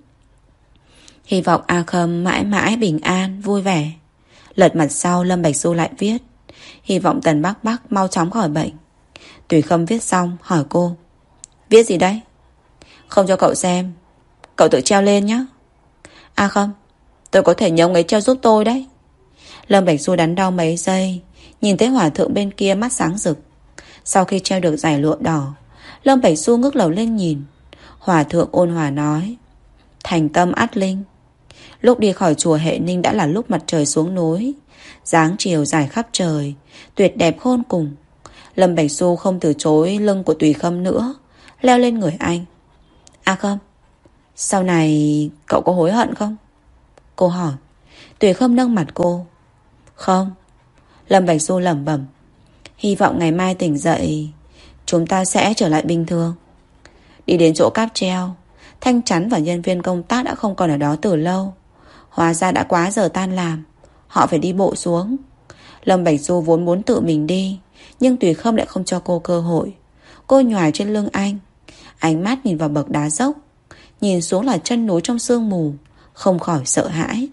hy vọng A Khâm mãi mãi bình an, vui vẻ. Lật mặt sau, Lâm Bạch Du lại viết: hy vọng Tần Bắc Bắc mau chóng khỏi bệnh. Tùy Khâm viết xong hỏi cô: viết gì đấy? Không cho cậu xem, cậu tự treo lên nhé. A Khâm, tôi có thể nhờ ông ấy treo giúp tôi đấy. Lâm Bạch Du đắn đo mấy giây, nhìn thấy hòa thượng bên kia mắt sáng rực. Sau khi treo được dải lụa đỏ, Lâm Bạch Du ngước đầu lên nhìn. Hòa thượng ôn hòa nói: thành tâm ắt linh. Lúc đi khỏi chùa Hệ Ninh đã là lúc mặt trời xuống núi. Dáng chiều dài khắp trời, tuyệt đẹp khôn cùng. Lâm Bạch Du không từ chối lưng của Tùy Khâm nữa, leo lên người anh. A Khâm, sau này cậu có hối hận không? Cô hỏi. Tùy Khâm nâng mặt cô. Không. Lâm Bạch Du lẩm bẩm. Hy vọng ngày mai tỉnh dậy chúng ta sẽ trở lại bình thường. Đi đến chỗ cáp treo, Thanh Chắn và nhân viên công tác đã không còn ở đó từ lâu. Hóa ra đã quá giờ tan làm, họ phải đi bộ xuống. Lâm Bạch Du vốn muốn tự mình đi, nhưng Tùy Khâm lại không cho cô cơ hội. Cô nhoài trên lưng anh, ánh mắt nhìn vào bậc đá dốc, nhìn xuống là chân núi trong sương mù, không khỏi sợ hãi.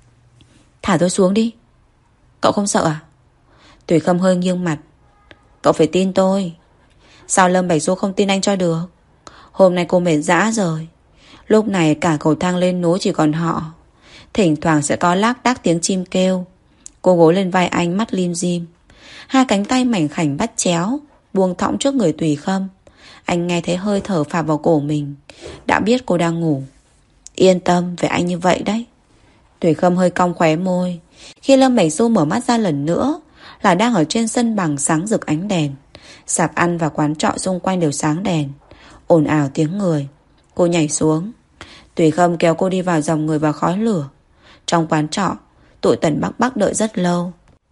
Thả tôi xuống đi. Cậu không sợ à? Tùy Khâm hơi nghiêng mặt. Cậu phải tin tôi. Sao Lâm Bạch Du không tin anh cho được? Hôm nay cô mệt dã rồi. Lúc này cả cầu thang lên núi chỉ còn họ. Thỉnh thoảng sẽ có lác đác tiếng chim kêu. Cô gối lên vai anh, mắt lim dim. Hai cánh tay mảnh khảnh bắt chéo, buông thõng trước người Tùy Khâm. Anh nghe thấy hơi thở phả vào cổ mình, đã biết cô đang ngủ. Yên tâm về anh như vậy đấy. Tùy Khâm hơi cong khóe môi. Khi Lâm Bạch Du mở mắt ra lần nữa là đang ở trên sân bằng sáng rực ánh đèn. Sạp ăn và quán trọ xung quanh đều sáng đèn, ồn ào tiếng người. Cô nhảy xuống. Tùy Khâm kéo cô đi vào dòng người và khói lửa. Trong quán trọ, tụi Tần Bắc Bắc đợi rất lâu.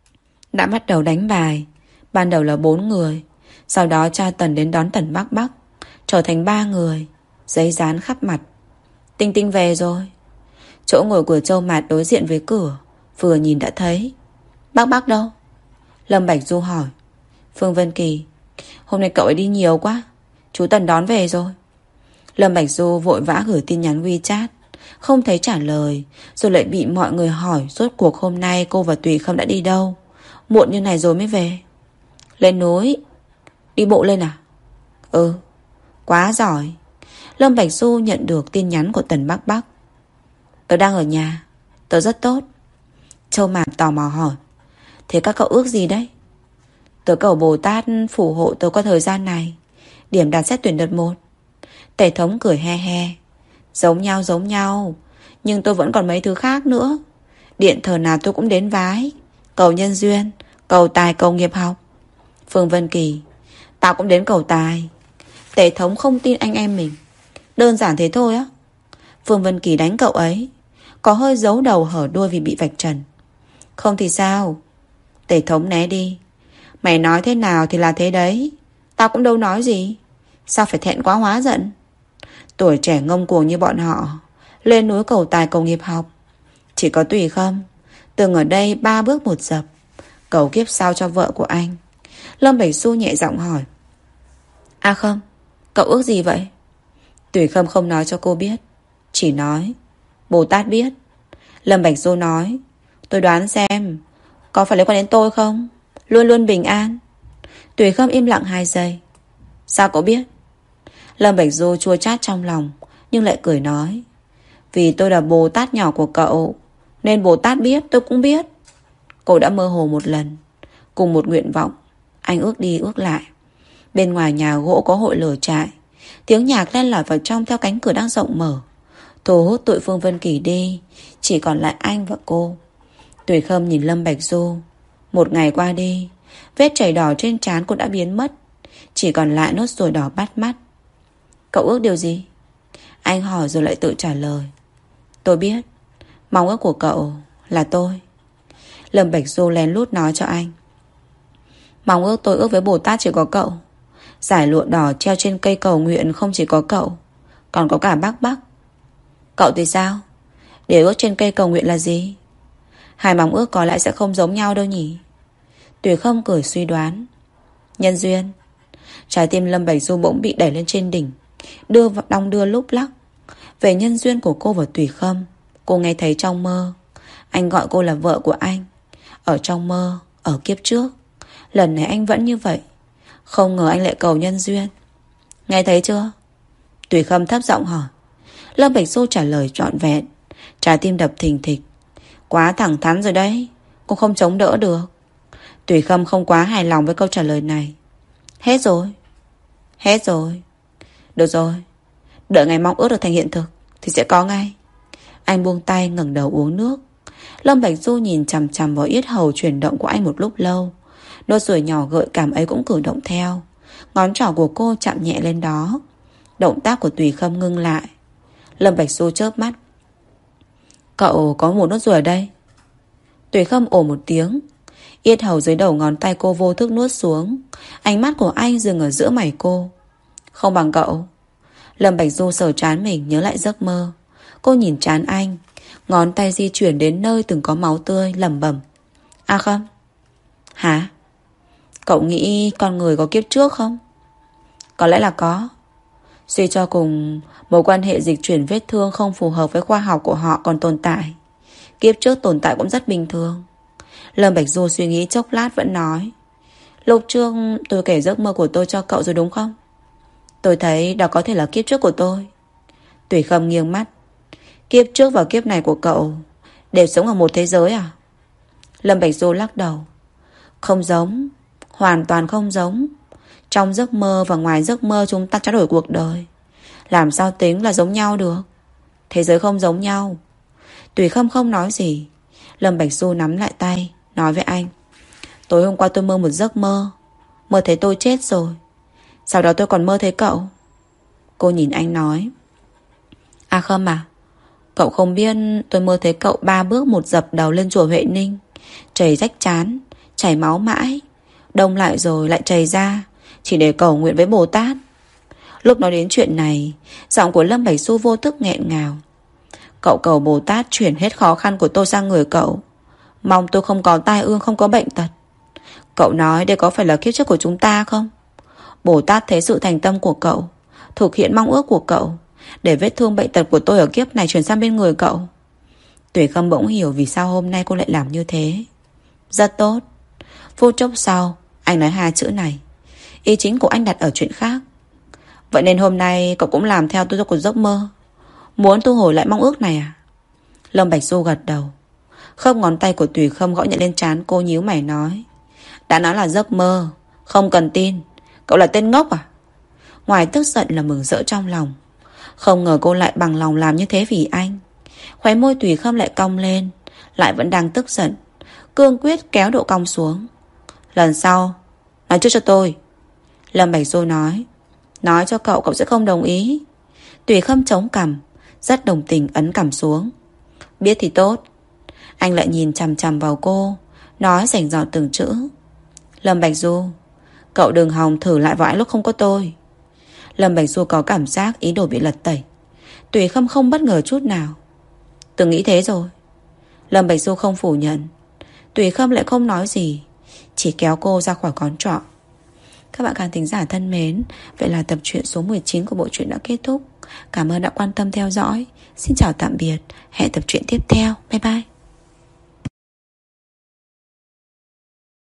Đã bắt đầu đánh bài. Ban đầu là 4 người, sau đó cha Tần đến đón Tần Bắc Bắc, trở thành 3 người. Giấy dán khắp mặt. Tinh Tinh về rồi. Chỗ ngồi của Châu Mạt đối diện với cửa, vừa nhìn đã thấy. Bắc Bắc đâu? Lâm Bạch Du hỏi. Phương Vân Kỳ, hôm nay cậu ấy đi nhiều quá, chú Tần đón về rồi. Lâm Bạch Du vội vã gửi tin nhắn WeChat, không thấy trả lời, rồi lại bị mọi người hỏi rốt cuộc hôm nay cô và Tùy Khâm đã đi đâu. Muộn như này rồi mới về. Lên núi. Đi bộ lên à? Ừ. Quá giỏi. Lâm Bạch Du nhận được tin nhắn của Tần Bắc Bắc. Tớ đang ở nhà, tớ rất tốt. Châu Mạt tò mò hỏi. Thế các cậu ước gì đấy? Tớ cầu Bồ Tát phù hộ tớ qua thời gian này, điểm đạt xét tuyển đợt 1. Tể thống cười he he. Giống nhau, nhưng tôi vẫn còn mấy thứ khác nữa. Điện thờ nào tôi cũng đến vái. Cầu nhân duyên, cầu tài, cầu nghiệp học. Phương Vân Kỳ, tao cũng đến cầu tài. Tể thống không tin anh em mình. Đơn giản thế thôi á. Phương Vân Kỳ đánh cậu ấy, có hơi giấu đầu hở đuôi vì bị vạch trần. Không thì sao? Tể thống né đi. Mày nói thế nào thì là thế đấy. Tao cũng đâu nói gì. Sao phải thẹn quá hóa giận? Tuổi trẻ ngông cuồng như bọn họ lên núi cầu tài cầu nghiệp học. Chỉ có Tùy Khâm từng ở đây 3 bước 1 dập, cầu kiếp sau cho vợ của anh. Lâm Bạch Du nhẹ giọng hỏi. À không, cậu ước gì vậy? Tùy Khâm không nói cho cô biết, chỉ nói Bồ Tát biết. Lâm Bạch Du nói. Tôi đoán xem có phải liên quan đến tôi không? Luôn luôn bình an. Tùy Khâm im lặng 2 giây. Sao cậu biết? Lâm Bạch Du chua chát trong lòng, nhưng lại cười nói. Vì tôi là Bồ Tát nhỏ của cậu, nên Bồ Tát biết tôi cũng biết. Cô đã mơ hồ một lần, cùng một nguyện vọng. Anh ước đi ước lại. Bên ngoài nhà gỗ có hội lửa trại, tiếng nhạc len lỏi vào trong theo cánh cửa đang rộng mở, thu hút tụi Phương Vân Kỳ đi. Chỉ còn lại anh và cô. Tùy Khâm nhìn Lâm Bạch Du. Một ngày qua đi, vết chảy đỏ trên trán cô đã biến mất, chỉ còn lại nốt ruồi đỏ bắt mắt. Cậu ước điều gì? Anh hỏi rồi lại tự trả lời. Tôi biết. Mong ước của cậu là tôi. Lâm Bạch Du lén lút nói cho anh. Mong ước tôi ước với Bồ Tát chỉ có cậu. Giải lụa đỏ treo trên cây cầu nguyện không chỉ có cậu, còn có cả bác Bắc. Cậu thì sao? Để ước trên cây cầu nguyện là gì? Hai mong ước có lẽ sẽ không giống nhau đâu nhỉ? Tùy Khâm cười suy đoán. Nhân duyên. Trái tim Lâm Bạch Du bỗng bị đẩy lên trên đỉnh, đong đưa lúc lắc. Về nhân duyên của cô và Tùy Khâm, cô nghe thấy trong mơ. Anh gọi cô là vợ của anh. Ở trong mơ, ở kiếp trước. Lần này anh vẫn như vậy. Không ngờ anh lại cầu nhân duyên. Nghe thấy chưa? Tùy Khâm thấp giọng hỏi. Lâm Bạch Du trả lời trọn vẹn. Trái tim đập thình thịch. Quá thẳng thắn rồi đấy, cô không chống đỡ được. Tùy Khâm không quá hài lòng với câu trả lời này. Hết rồi. Hết rồi. Được rồi, đợi ngày mong ước được thành hiện thực thì sẽ có ngay. Anh buông tay ngẩng đầu uống nước. Lâm Bạch Du nhìn chằm chằm vào yết hầu chuyển động của anh một lúc lâu. Nốt ruồi nhỏ gợi cảm ấy cũng cử động theo. Ngón trỏ của cô chạm nhẹ lên đó. Động tác của Tùy Khâm ngưng lại. Lâm Bạch Du chớp mắt. Cậu có một nốt ruồi ở đây. Tùy Khâm ồ một tiếng. Yết hầu dưới đầu ngón tay cô vô thức nuốt xuống. Ánh mắt của anh dừng ở giữa mày cô. Không bằng cậu. Lâm Bạch Du sờ trán mình, nhớ lại giấc mơ. Cô nhìn trán anh, ngón tay di chuyển đến nơi từng có máu tươi, lẩm bẩm. À không. Hả? Cậu nghĩ con người có kiếp trước không? Có lẽ là có. Suy cho cùng, mối quan hệ dịch chuyển vết thương không phù hợp với khoa học của họ còn tồn tại. Kiếp trước tồn tại cũng rất bình thường. Lâm Bạch Du suy nghĩ chốc lát vẫn nói. Lúc trước tôi kể giấc mơ của tôi cho cậu rồi đúng không? Tôi thấy đó có thể là kiếp trước của tôi. Tùy Khâm nghiêng mắt. Kiếp trước và kiếp này của cậu đều sống ở một thế giới à? Lâm Bạch Du lắc đầu. Không giống. Hoàn toàn không giống. Trong giấc mơ và ngoài giấc mơ chúng ta trao đổi cuộc đời. Làm sao tính là giống nhau được? Thế giới không giống nhau. Tùy Khâm không nói gì. Lâm Bạch Du nắm lại tay, nói với anh. Tối hôm qua tôi mơ một giấc mơ. Mơ thấy tôi chết rồi. Sau đó tôi còn mơ thấy cậu. Cô nhìn anh nói. À không à. Cậu không biết tôi mơ thấy cậu 3 bước một dập đầu lên chùa Huệ Ninh. Chảy rách trán, chảy máu mãi. Đông lại rồi lại chảy ra, chỉ để cầu nguyện với Bồ Tát. Lúc nói đến chuyện này, giọng của Lâm Bạch Du vô thức nghẹn ngào. Cậu cầu Bồ Tát chuyển hết khó khăn của tôi sang người cậu. Mong tôi không có tai ương, không có bệnh tật. Cậu nói đây có phải là kiếp trước của chúng ta không? Bồ Tát thấy sự thành tâm của cậu, thực hiện mong ước của cậu, để vết thương bệnh tật của tôi ở kiếp này chuyển sang bên người cậu. Tùy Khâm bỗng hiểu vì sao hôm nay cô lại làm như thế. Rất tốt. Phút chốc sau, anh nói 2 chữ này. Ý chính của anh đặt ở chuyện khác. Vậy nên hôm nay cậu cũng làm theo tôi của giấc mơ. Muốn thu hồi lại mong ước này à? Lâm Bạch Du gật đầu. Khớp ngón tay của Tùy Khâm gõ nhẹ lên trán cô, nhíu mày nói. Đã nói là giấc mơ, không cần tin. Cậu là tên ngốc à? Ngoài tức giận là mừng rỡ trong lòng. Không ngờ cô lại bằng lòng làm như thế vì anh. Khóe môi Tùy Khâm lại cong lên. Lại vẫn đang tức giận, cương quyết kéo độ cong xuống. Lần sau nói trước cho tôi. Lâm Bạch Du nói. Nói cho cậu, cậu sẽ không đồng ý. Tùy Khâm chống cằm, rất đồng tình ấn cằm xuống. Biết thì tốt. Anh lại nhìn chằm chằm vào cô, nói rành rọt từng chữ. Lâm Bạch Du, cậu đừng hòng thử lại vào lúc không có tôi. Lâm Bạch Du có cảm giác ý đồ bị lật tẩy. Tùy Khâm không bất ngờ chút nào. Từng nghĩ thế rồi. Lâm Bạch Du không phủ nhận. Tùy Khâm lại không nói gì, chỉ kéo cô ra khỏi quán trọ. Các bạn khán thính giả thân mến, vậy là tập truyện số 19 của bộ truyện đã kết thúc. Cảm ơn đã quan tâm theo dõi. Xin chào tạm biệt. Hẹn tập truyện tiếp theo. Bye bye.